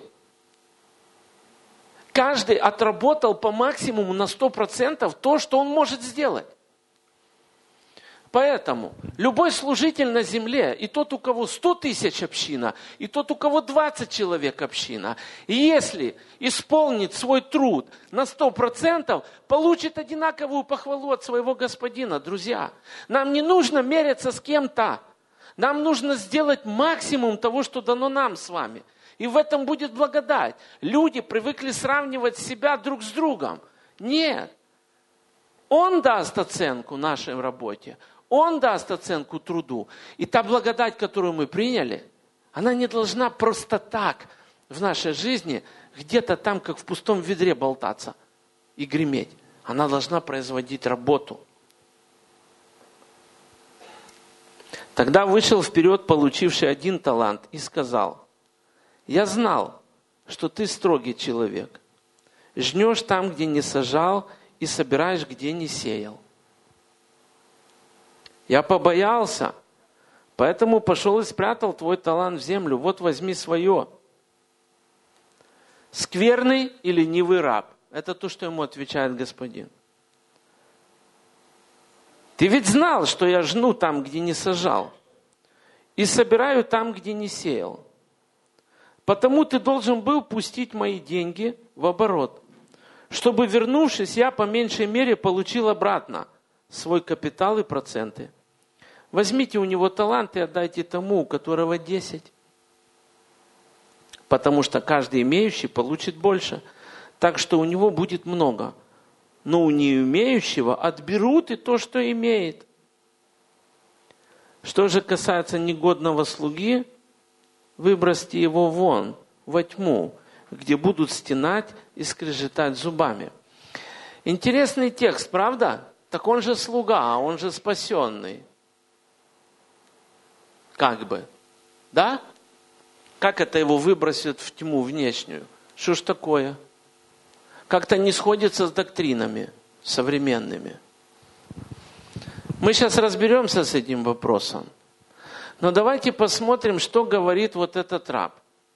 Каждый отработал по максимуму на 100% то, что он может сделать. Поэтому любой служитель на земле, и тот, у кого 100 тысяч община, и тот, у кого 20 человек община, и если исполнит свой труд на 100%, получит одинаковую похвалу от своего господина. Друзья, нам не нужно меряться с кем-то. Нам нужно сделать максимум того, что дано нам с вами. И в этом будет благодать. Люди привыкли сравнивать себя друг с другом. Нет. Он даст оценку нашей работе. Он даст оценку труду. И та благодать, которую мы приняли, она не должна просто так в нашей жизни где-то там, как в пустом ведре, болтаться и греметь. Она должна производить работу. Тогда вышел вперед получивший 1 талант и сказал: «Я знал, что ты строгий человек. Жнешь там, где не сажал, и собираешь, где не сеял. Я побоялся, поэтому пошел и спрятал твой талант в землю. Вот возьми свое». Скверный и ленивый раб. Это то, что ему отвечает господин. Ты ведь знал, что я жну там, где не сажал, и собираю там, где не сеял. Потому ты должен был пустить мои деньги в оборот, чтобы, вернувшись, я по меньшей мере получил обратно свой капитал и проценты. Возьмите у него талант и отдайте тому, у которого 10. Потому что каждый имеющий получит больше, так что у него будет много. Но у неимеющего отберут и то, что имеет. Что же касается негодного слуги, выбросьте его вон, во тьму, где будут стенать и скрежетать зубами. Интересный текст, правда? Так он же слуга, он же спасенный. Как бы. Да? Как это его выбросит в тьму внешнюю? Что ж такое? Как-то не сходится с доктринами современными. Мы сейчас разберемся с этим вопросом. Но давайте посмотрим, что говорит вот этот раб.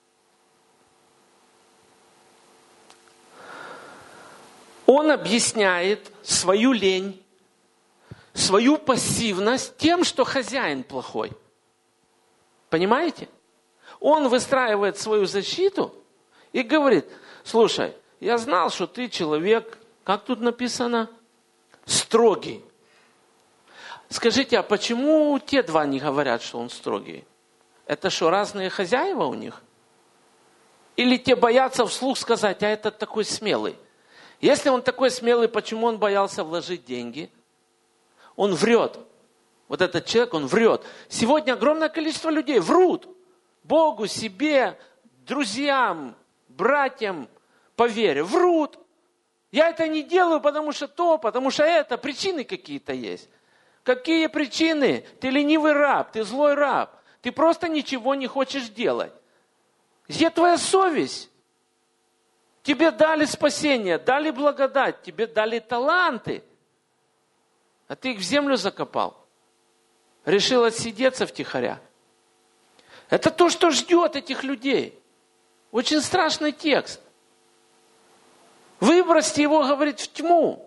Он объясняет свою лень, свою пассивность тем, что хозяин плохой. Понимаете? Он выстраивает свою защиту и говорит: слушай, я знал, что ты человек, как тут написано, строгий. Скажите, а почему те два не говорят, что он строгий? Это что, разные хозяева у них? Или те боятся вслух сказать: а этот такой смелый? Если он такой смелый, почему он боялся вложить деньги? Он врет. Вот этот человек, он врет. Сегодня огромное количество людей врут. Богу, себе, друзьям, братьям по вере. Врут. Я это не делаю, потому что то, потому что это. Причины какие-то есть. Какие причины? Ты ленивый раб, ты злой раб. Ты просто ничего не хочешь делать. Где твоя совесть? Тебе дали спасение, дали благодать, тебе дали таланты. А ты их в землю закопал. Решил отсидеться втихаря. Это то, что ждет этих людей. Очень страшный текст. Выбросьте его, говорит, в тьму.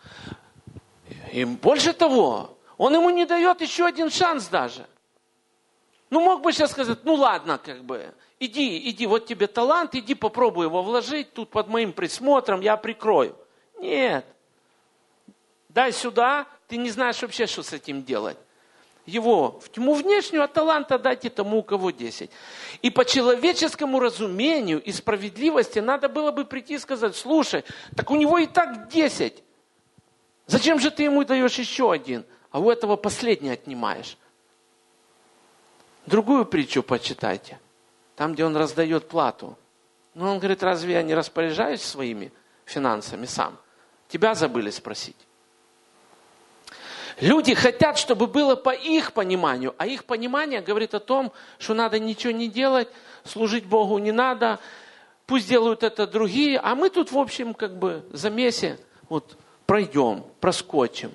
И больше того, он ему не дает еще один шанс даже. Ну, мог бы сейчас сказать: ну ладно, как бы, иди, вот тебе талант, иди попробуй его вложить, тут под моим присмотром я прикрою. Нет. Дай сюда, ты не знаешь вообще, что с этим делать. Его в тьму внешнюю, а таланта дайте тому, у кого 10. И по человеческому разумению и справедливости надо было бы прийти и сказать: слушай, так у него и так 10. Зачем же ты ему даешь еще один, а у этого последний отнимаешь? Другую притчу почитайте. Там, где он раздает плату. Но он говорит: разве я не распоряжаюсь своими финансами сам? Тебя забыли спросить. Люди хотят, чтобы было по их пониманию. А их понимание говорит о том, что надо ничего не делать, служить Богу не надо. Пусть делают это другие. А мы тут, в общем, как бы замесе вот пройдем, проскочим.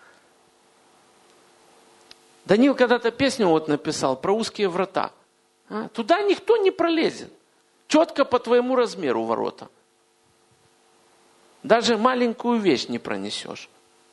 Даниил когда-то песню вот написал про узкие врата. Туда никто не пролезет. Четко по твоему размеру ворота. Даже маленькую вещь не пронесешь.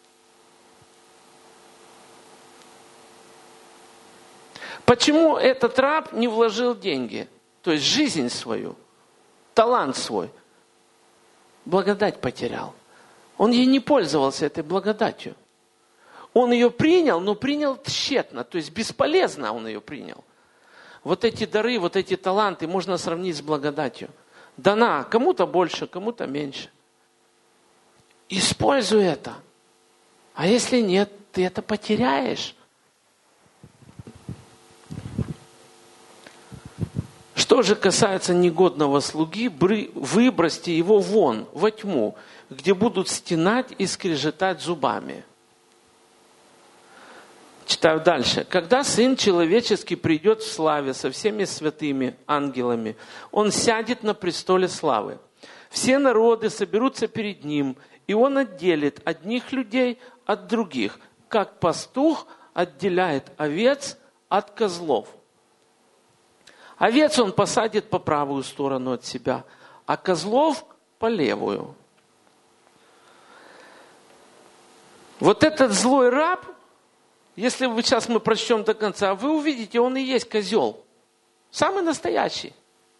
Почему этот раб не вложил деньги? То есть жизнь свою, талант свой. Благодать потерял. Он ей не пользовался, этой благодатью. Он ее принял, но принял тщетно, то есть бесполезно он ее принял. Вот эти дары, вот эти таланты можно сравнить с благодатью. Дана кому-то больше, кому-то меньше. Используй это. А если нет, ты это потеряешь. Что же касается негодного слуги, выбросьте его вон, во тьму, где будут стенать и скрежетать зубами. Читаю дальше. Когда Сын Человеческий придет в славе со всеми святыми ангелами, Он сядет на престоле славы. Все народы соберутся перед Ним, и Он отделит одних людей от других, как пастух отделяет овец от козлов. Овец Он посадит по правую сторону от себя, а козлов по левую. Вот этот злой раб, если вы сейчас мы прочтем до конца, вы увидите, он и есть козел. Самый настоящий.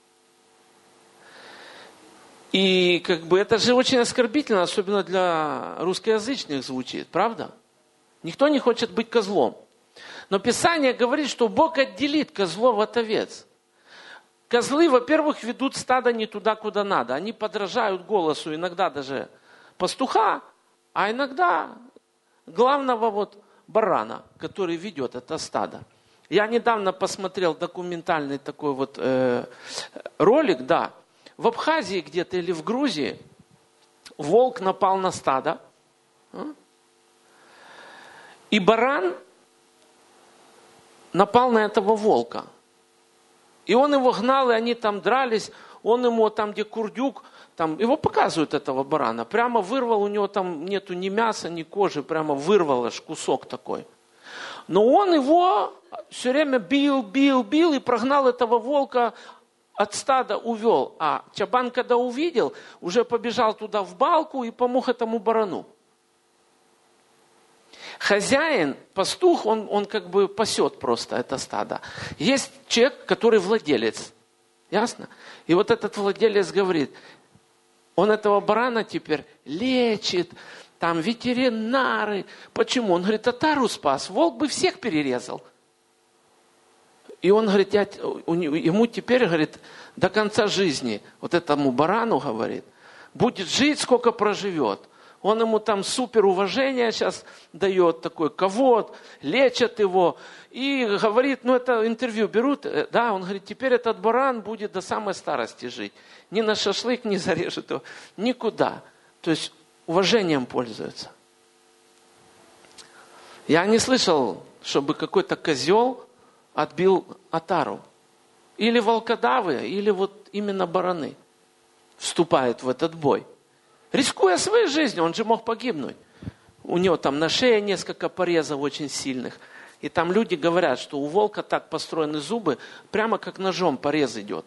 И как бы это же очень оскорбительно, особенно для русскоязычных звучит, правда? Никто не хочет быть козлом. Но Писание говорит, что Бог отделит козлов от овец. Козлы, во-первых, ведут стадо не туда, куда надо. Они подражают голосу, иногда даже пастуха, а иногда главного вот барана, который ведет это стадо. Я недавно посмотрел документальный такой вот ролик, да. В Абхазии где-то или в Грузии волк напал на стадо. И баран напал на этого волка. И он его гнал, и они там дрались. Он ему там, где курдюк, там, его показывают, этого барана. Прямо вырвал, у него там нету ни мяса, ни кожи, прямо вырвал аж кусок такой. Но он его все время бил и прогнал этого волка, от стада увел. А Чабан, когда увидел, уже побежал туда в балку и помог этому барану. Хозяин, пастух, он как бы пасет просто это стадо. Есть человек, который владелец. Ясно? И вот этот владелец говорит, он этого барана теперь лечит, там ветеринары. Почему? Он говорит, татару спас, волк бы всех перерезал. И он говорит, ему теперь, говорит, до конца жизни, вот этому барану, говорит, будет жить, сколько проживет. Он ему там супер уважение сейчас дает, такой ковод, лечат его. И говорит, это интервью берут, да, он говорит, теперь этот баран будет до самой старости жить. Ни на шашлык не зарежет его, никуда. То есть уважением пользуется. Я не слышал, чтобы какой-то козел отбил отару. Или волкодавы, или вот именно бараны вступают в этот бой. Рискуя своей жизнью, он же мог погибнуть. У него там на шее несколько порезов очень сильных. И там люди говорят, что у волка так построены зубы, прямо как ножом порез идет.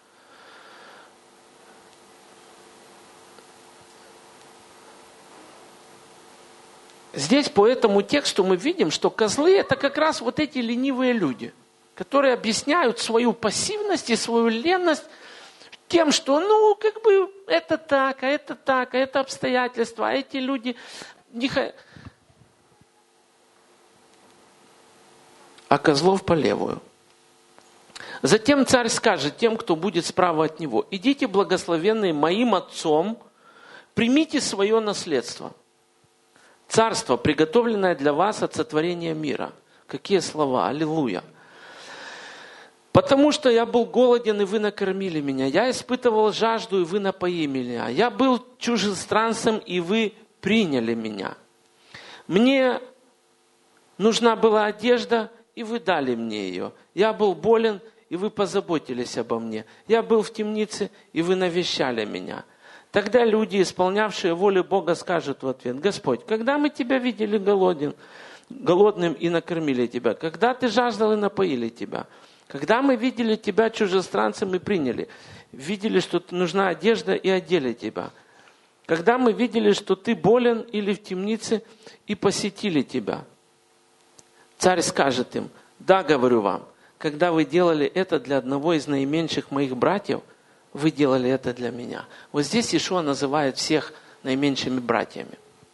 Здесь по этому тексту мы видим, что козлы это как раз вот эти ленивые люди, которые объясняют свою пассивность и свою ленность тем, что это так, а это обстоятельства, а эти люди а козлов по левую. Затем царь скажет тем, кто будет справа от него, идите, благословенные моим отцом, примите свое наследство. Царство, приготовленное для вас от сотворения мира. Какие слова, аллилуйя. Потому что я был голоден, и вы накормили меня. Я испытывал жажду, и вы напоили меня. Я был чужестранцем, и вы приняли меня. Мне нужна была одежда, и вы дали мне ее. Я был болен, и вы позаботились обо мне. Я был в темнице, и вы навещали меня. Тогда люди, исполнявшие волю Бога, скажут в ответ, Господь, когда мы тебя видели голодным и накормили тебя? Когда ты жаждал и напоили тебя? Когда мы видели тебя чужестранцем и приняли? Видели, что нужна одежда и одели тебя? Когда мы видели, что ты болен или в темнице и посетили тебя? Царь скажет им, да, говорю вам, когда вы делали это для одного из наименьших моих братьев, вы делали это для меня. Вот здесь Иешуа называет всех наименьшими братьями.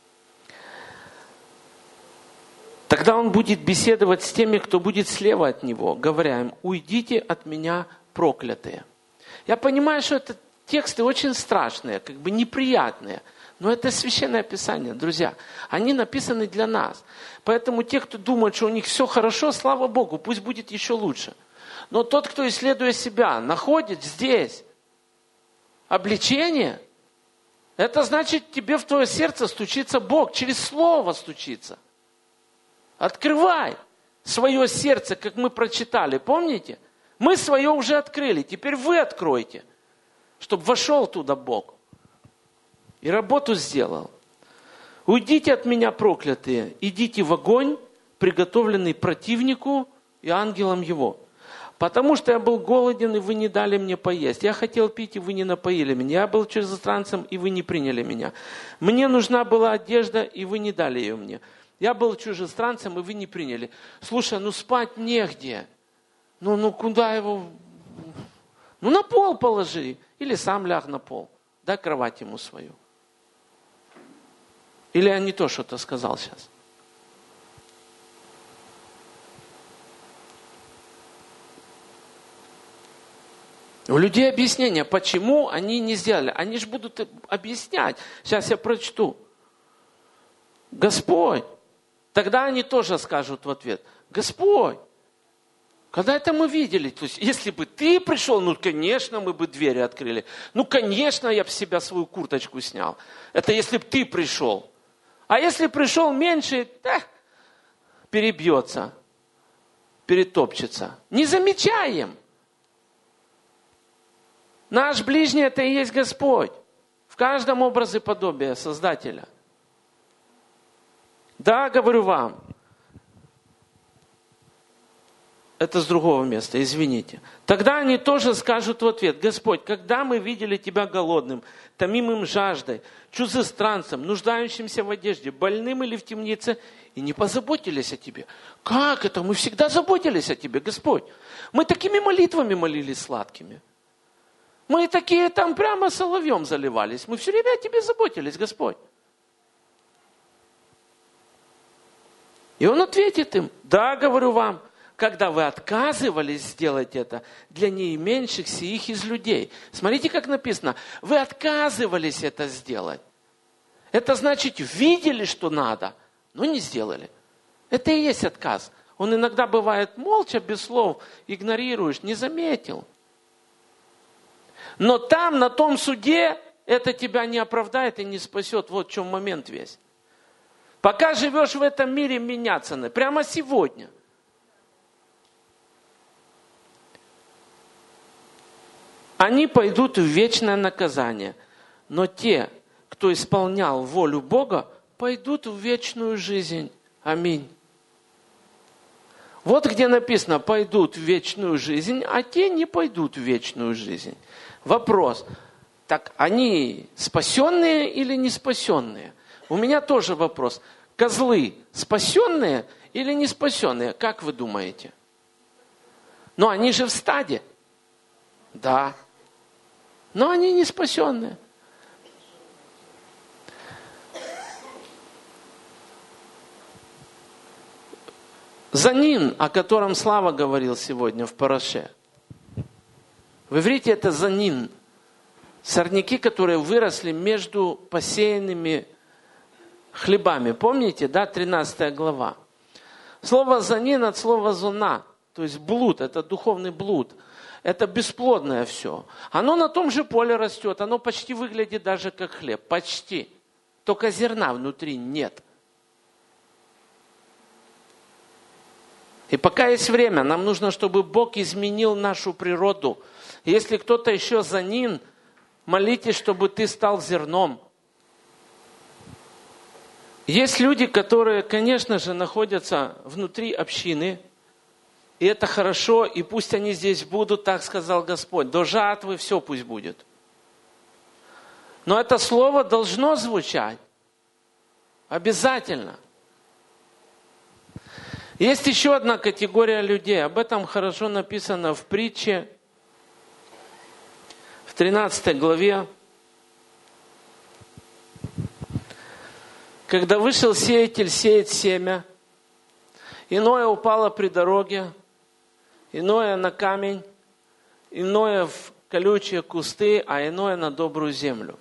Тогда он будет беседовать с теми, кто будет слева от него, говоря им, уйдите от меня, проклятые. Я понимаю, что это тексты очень страшные, как бы неприятные, но это Священное Писание, друзья. Они написаны для нас. Поэтому те, кто думает, что у них все хорошо, слава Богу, пусть будет еще лучше. Но тот, кто, исследуя себя, находит здесь обличение, это значит, тебе в твое сердце стучится Бог, через Слово стучится. Открывай свое сердце, как мы прочитали, помните? Мы свое уже открыли, теперь вы откройте, чтобы вошел туда Бог и работу сделал. Уйдите от меня, проклятые, идите в огонь, приготовленный противнику и ангелам его. Потому что я был голоден, и вы не дали мне поесть. Я хотел пить, и вы не напоили меня. Я был чужестранцем, и вы не приняли меня. Мне нужна была одежда, и вы не дали ее мне. Я был чужестранцем, и вы не приняли. Слушай, спать негде. Куда его? На пол положи. Или сам ляг на пол. Дай кровать ему свою. Или я не то что-то сказал сейчас. У людей объяснение, почему они не сделали. Они же будут объяснять. Сейчас я прочту. Господь. Тогда они тоже скажут в ответ. Господь. Когда это мы видели? То есть, если бы ты пришел, конечно, мы бы двери открыли. Конечно, я бы с себя свою курточку снял. Это если бы ты пришел. А если пришел меньше, перебьется. перетопчется. Не замечаем. Наш ближний – это и есть Господь. В каждом образе подобия Создателя. Да, говорю вам. Это с другого места, извините. Тогда они тоже скажут в ответ: Господь, когда мы видели Тебя голодным, томимым жаждой, чужестранцем, нуждающимся в одежде, больным или в темнице, и не позаботились о Тебе? Как это? Мы всегда заботились о Тебе, Господь. Мы такими молитвами молились сладкими. Мы такие там прямо соловьем заливались. Мы все время о Тебе заботились, Господь. И Он ответит им: да, говорю вам, когда вы отказывались сделать это для наименьших сих из людей. Смотрите, как написано. Вы отказывались это сделать. Это значит, видели, что надо, но не сделали. Это и есть отказ. Он иногда бывает молча, без слов, игнорируешь, не заметил. Но там, на том суде, это тебя не оправдает и не спасет. Вот в чем момент весь. Пока живешь в этом мире, меняться надо. Прямо сегодня. Они пойдут в вечное наказание. Но те, кто исполнял волю Бога, пойдут в вечную жизнь. Аминь. Вот где написано: пойдут в вечную жизнь, а те не пойдут в вечную жизнь. Вопрос: так они спасенные или не спасенные? У меня тоже вопрос. Козлы спасенные или не спасенные? Как вы думаете? Но они же в стаде. Да. Но они не спасенные. Занин, о котором Слава говорил сегодня в Параше. В иврите это занин. Сорняки, которые выросли между посеянными хлебами. Помните, да, 13 глава. Слово занин от слова зона, то есть блуд, это духовный блуд. Это бесплодное все. Оно на том же поле растет, оно почти выглядит даже как хлеб. Почти. Только зерна внутри нет. И пока есть время, нам нужно, чтобы Бог изменил нашу природу. Если кто-то еще занин, молитесь, чтобы ты стал зерном. Есть люди, которые, конечно же, находятся внутри общины, и это хорошо, и пусть они здесь будут, так сказал Господь. До жатвы все пусть будет. Но это слово должно звучать. Обязательно. Есть еще одна категория людей. Об этом хорошо написано в притче, в 13 главе. Когда вышел сеятель сеять семя, иное упало при дороге, иное на камень, иное в колючие кусты, а иное на добрую землю.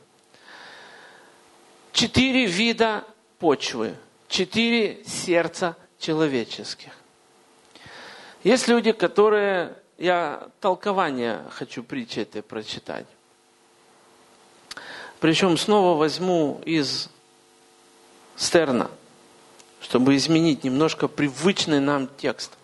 4 вида почвы, 4 сердца человеческих. Есть люди, которые... Я толкование хочу притчи этой прочитать. Причем снова возьму из Стерна, чтобы изменить немножко привычный нам текст.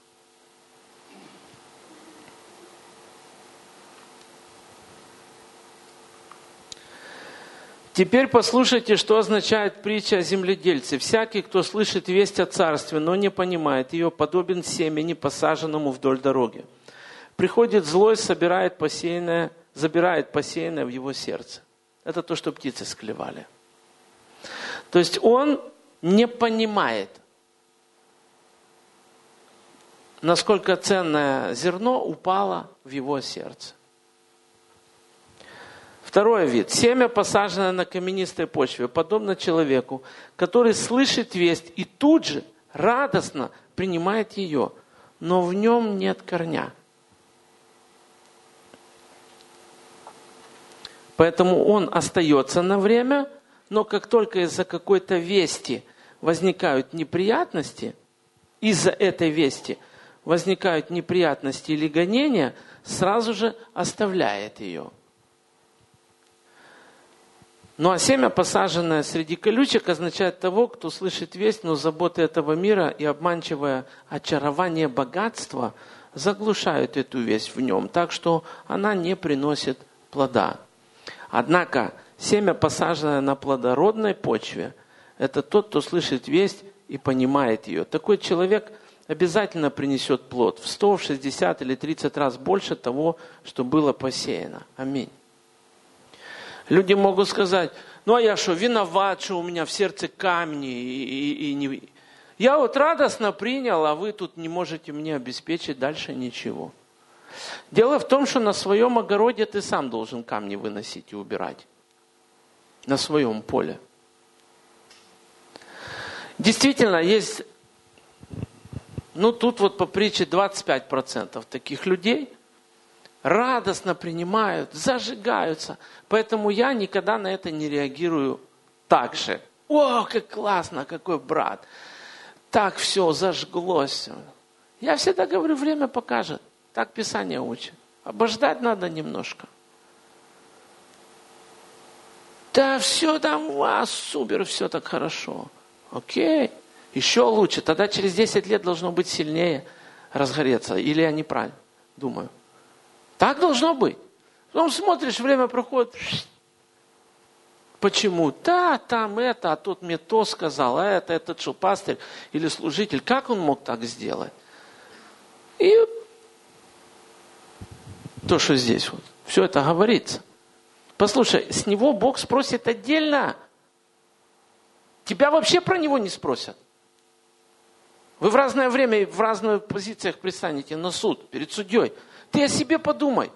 Теперь послушайте, что означает притча о земледельце. Всякий, кто слышит весть о царстве, но не понимает ее, подобен семени, посаженному вдоль дороги. Приходит злой, забирает посеянное в его сердце. Это то, что птицы склевали. То есть он не понимает, насколько ценное зерно упало в его сердце. Второй вид. Семя, посаженное на каменистой почве, подобно человеку, который слышит весть и тут же радостно принимает ее, но в нем нет корня. Поэтому он остается на время, но как только из-за какой-то вести возникают неприятности, из-за этой вести возникают неприятности или гонения, сразу же оставляет ее. Ну а семя, посаженное среди колючек, означает того, кто слышит весть, но заботы этого мира и обманчивое очарование богатства заглушают эту весть в нем, так что она не приносит плода. Однако семя, посаженное на плодородной почве, это тот, кто слышит весть и понимает ее. Такой человек обязательно принесет плод в 100, в 60 или 30 раз больше того, что было посеяно. Аминь. Люди могут сказать: ну а я что, виноват, что у меня в сердце камни. Я вот радостно принял, а вы тут не можете мне обеспечить дальше ничего. Дело в том, что на своем огороде ты сам должен камни выносить и убирать. На своем поле. Действительно, есть, тут вот по притче 25% таких людей радостно принимают, зажигаются. Поэтому я никогда на это не реагирую так же. О, как классно, какой брат. Так все зажглось. Я всегда говорю, время покажет. Так Писание учит. Обождать надо немножко. Да все там, супер, все так хорошо. Окей. Еще лучше. Тогда через 10 лет должно быть сильнее разгореться. Или я неправильно думаю. Так должно быть. Потом смотришь, время проходит. Почему? Да, там это, а тот мне то сказал, а этот что, пастырь или служитель. Как он мог так сделать? И то, что здесь вот, все это говорится. Послушай, с него Бог спросит отдельно. Тебя вообще про него не спросят. Вы в разное время и в разных позициях предстанете на суд, перед судьей. Ты о себе подумай.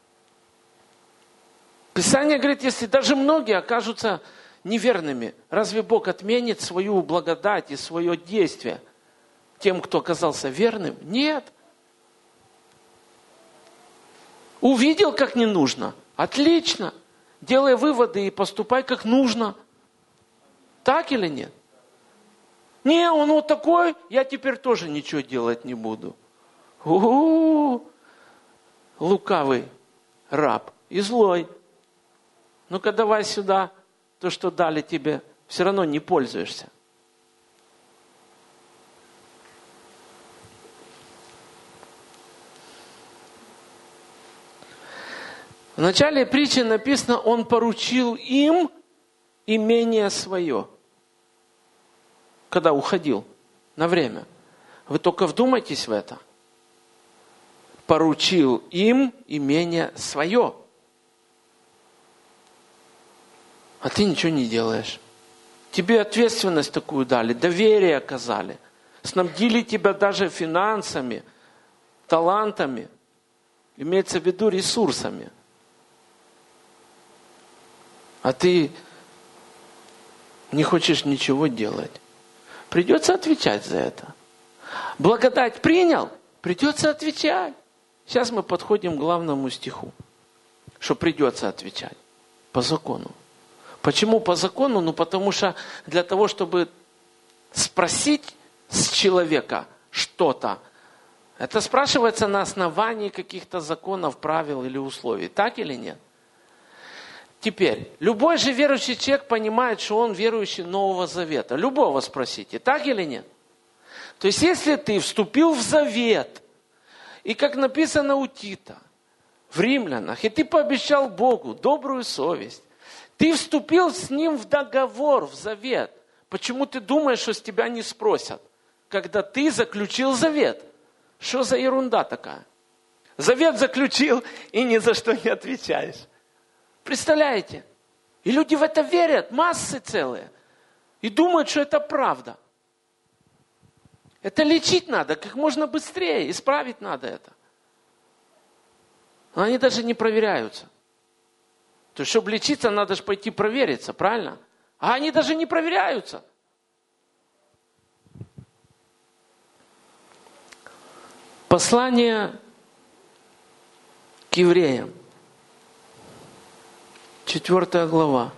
Писание говорит, если даже многие окажутся неверными, разве Бог отменит свою благодать и свое действие тем, кто оказался верным? Нет. Увидел, как не нужно? Отлично. Делай выводы и поступай, как нужно. Так или нет? Не, он вот такой, я теперь тоже ничего делать не буду. Лукавый раб и злой. Ну-ка давай сюда то, что дали тебе, все равно не пользуешься. В начале притчи написано, он поручил им имение свое, когда уходил на время. Вы только вдумайтесь в это. Поручил им имение свое. А ты ничего не делаешь. Тебе ответственность такую дали, доверие оказали. Снабдили тебя даже финансами, талантами. Имеется в виду ресурсами. А ты не хочешь ничего делать. Придется отвечать за это. Благодать принял, придется отвечать. Сейчас мы подходим к главному стиху. Что придется отвечать. По закону. Почему по закону? Ну, потому что для того, чтобы спросить с человека что-то, это спрашивается на основании каких-то законов, правил или условий. Так или нет? Теперь, любой же верующий человек понимает, что он верующий Нового Завета. Любого спросите, так или нет? То есть, если ты вступил в завет, и как написано у Тита, в Римлянах, и ты пообещал Богу добрую совесть, ты вступил с Ним в договор, в завет. Почему ты думаешь, что с тебя не спросят, когда ты заключил завет? Что за ерунда такая? Завет заключил и ни за что не отвечаешь. Представляете? И люди в это верят, массы целые. И думают, что это правда. Это лечить надо как можно быстрее, исправить надо это. Но они даже не проверяются. То есть, чтобы лечиться, надо же пойти провериться, правильно? А они даже не проверяются. Послание к евреям. 4 глава.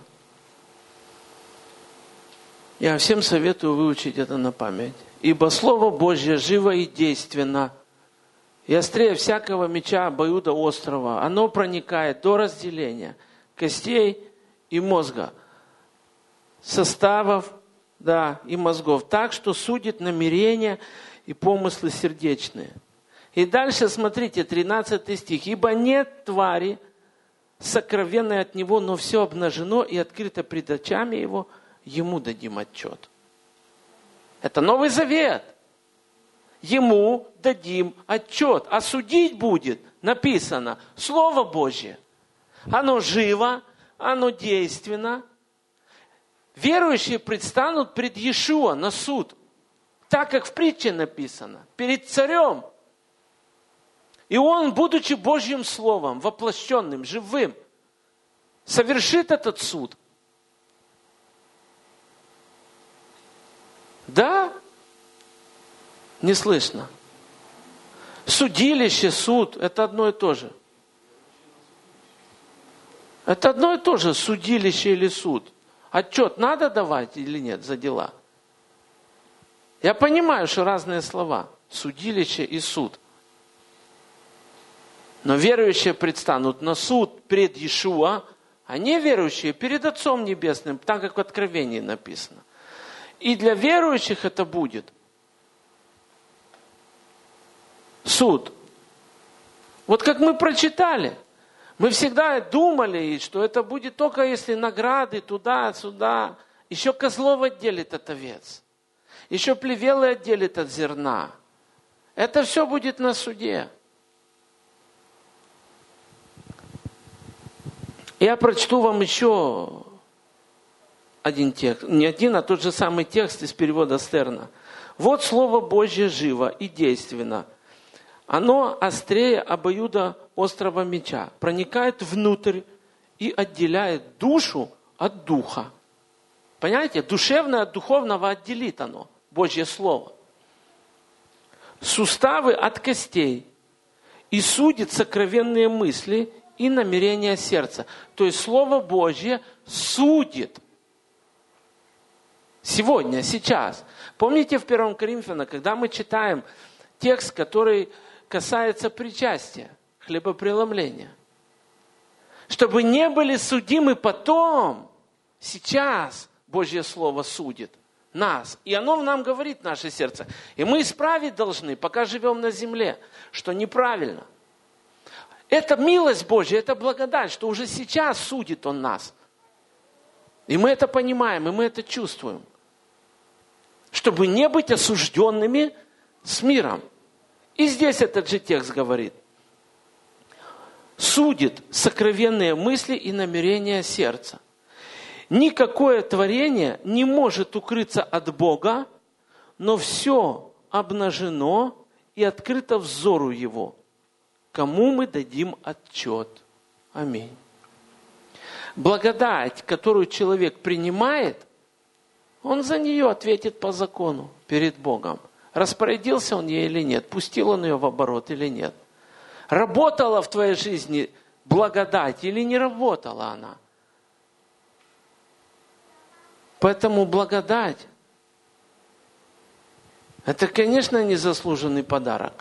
Я всем советую выучить это на память. «Ибо Слово Божье живо и действенно, и острее всякого меча обоюдоострого. Оно проникает до разделения костей и мозга, составов, да, и мозгов, так что судит намерения и помыслы сердечные. И дальше, смотрите, 13 стих. «Ибо нет твари, сокровенной от Него, но все обнажено и открыто пред очами Его, Ему дадим отчет». Это Новый Завет. Ему дадим отчет. А судить будет, написано, Слово Божье. Оно живо, оно действенно. Верующие предстанут пред Иешуа на суд, так как в притче написано, перед царем. И он, будучи Божьим Словом, воплощенным, живым, совершит этот суд. Да? Не слышно. Судилище, суд – это одно и то же. Это одно и то же, судилище или суд. Отчет надо давать или нет за дела? Я понимаю, что разные слова. Судилище и суд. Но верующие предстанут на суд пред Иешуа, а неверующие перед Отцом Небесным, так как в Откровении написано. И для верующих это будет суд. Вот как мы прочитали. Мы всегда думали, что это будет только если награды туда-сюда. Еще козлов отделит от овец. Еще плевелы отделит от зерна. Это все будет на суде. Я прочту вам еще один текст. Не один, а тот же самый текст из перевода Стерна. «Вот Слово Божье живо и действенно. Оно острее обоюда острого меча, проникает внутрь и отделяет душу от духа». Понимаете? Душевное от духовного отделит оно, Божье Слово. «Суставы от костей и судит сокровенные мысли и намерения сердца». То есть Слово Божье судит. Сегодня, сейчас. Помните в 1 Коринфянам, когда мы читаем текст, который касается причастия, хлебопреломления. Чтобы не были судимы потом, сейчас Божье Слово судит нас. И оно нам говорит, наше сердце. И мы исправить должны, пока живем на земле, что неправильно. Это милость Божья, это благодать, что уже сейчас судит Он нас. И мы это понимаем, и мы это чувствуем. Чтобы не быть осужденными с миром. И здесь этот же текст говорит. Судит сокровенные мысли и намерения сердца. Никакое творение не может укрыться от Бога, но все обнажено и открыто взору Его. Кому мы дадим отчет? Аминь. Благодать, которую человек принимает, он за нее ответит по закону перед Богом. Распорядился он ей или нет, пустил он ее в оборот или нет. Работала в твоей жизни благодать или не работала она? Поэтому благодать – это, конечно, незаслуженный подарок.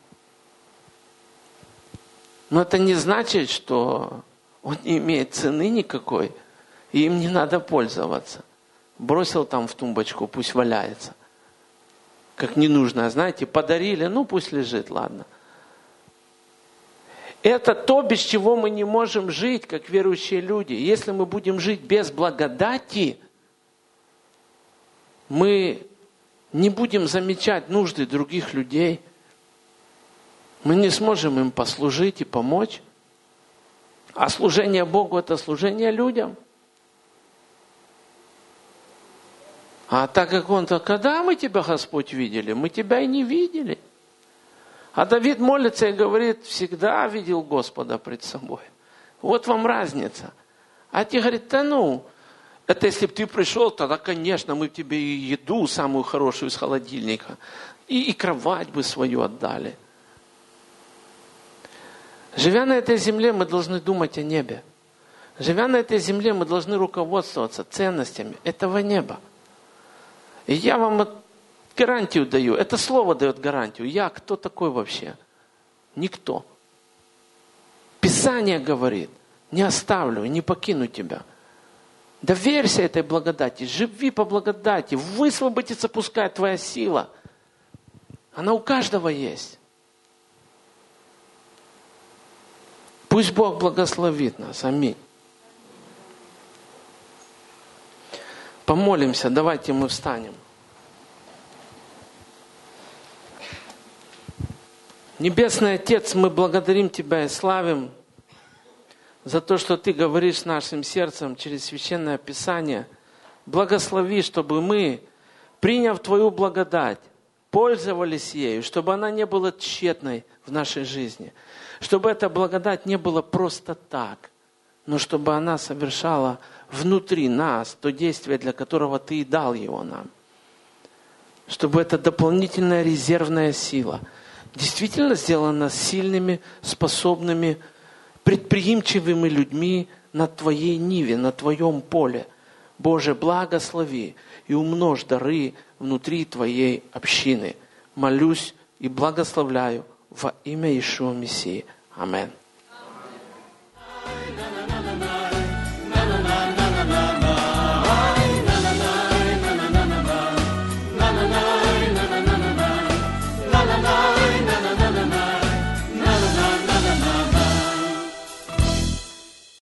Но это не значит, что он не имеет цены никакой, и им не надо пользоваться. Бросил там в тумбочку, пусть валяется. Как ненужное, знаете, подарили, ну пусть лежит, ладно. Это то, без чего мы не можем жить, как верующие люди. Если мы будем жить без благодати, мы не будем замечать нужды других людей. Мы не сможем им послужить и помочь. А служение Богу – это служение людям. А так как он-то, когда мы тебя, Господь, видели? Мы тебя и не видели. А Давид молится и говорит, всегда видел Господа пред собой. Вот вам разница. А те говорят, да ну, это если бы ты пришел, тогда, конечно, мы тебе и еду самую хорошую из холодильника, и кровать бы свою отдали. Живя на этой земле, мы должны думать о небе. Живя на этой земле, мы должны руководствоваться ценностями этого неба. И я вам гарантию даю. Это слово дает гарантию. Я кто такой вообще? Никто. Писание говорит, не оставлю, не покину тебя. Доверься этой благодати, живи по благодати, высвободится пускай твоя сила. Она у каждого есть. Пусть Бог благословит нас. Аминь. Помолимся, давайте мы встанем. Небесный Отец, мы благодарим Тебя и славим за то, что Ты говоришь с нашим сердцем через Священное Писание. Благослови, чтобы мы, приняв Твою благодать, пользовались ею, чтобы она не была тщетной в нашей жизни, чтобы эта благодать не была просто так, но чтобы она совершала внутри нас то действие, для которого Ты и дал его нам. Чтобы эта дополнительная резервная сила действительно сделала нас сильными, способными, предприимчивыми людьми на Твоей ниве, на Твоем поле. Боже, благослови и умножь дары внутри Твоей общины. Молюсь и благословляю во имя Иешуа Мессии. Аминь.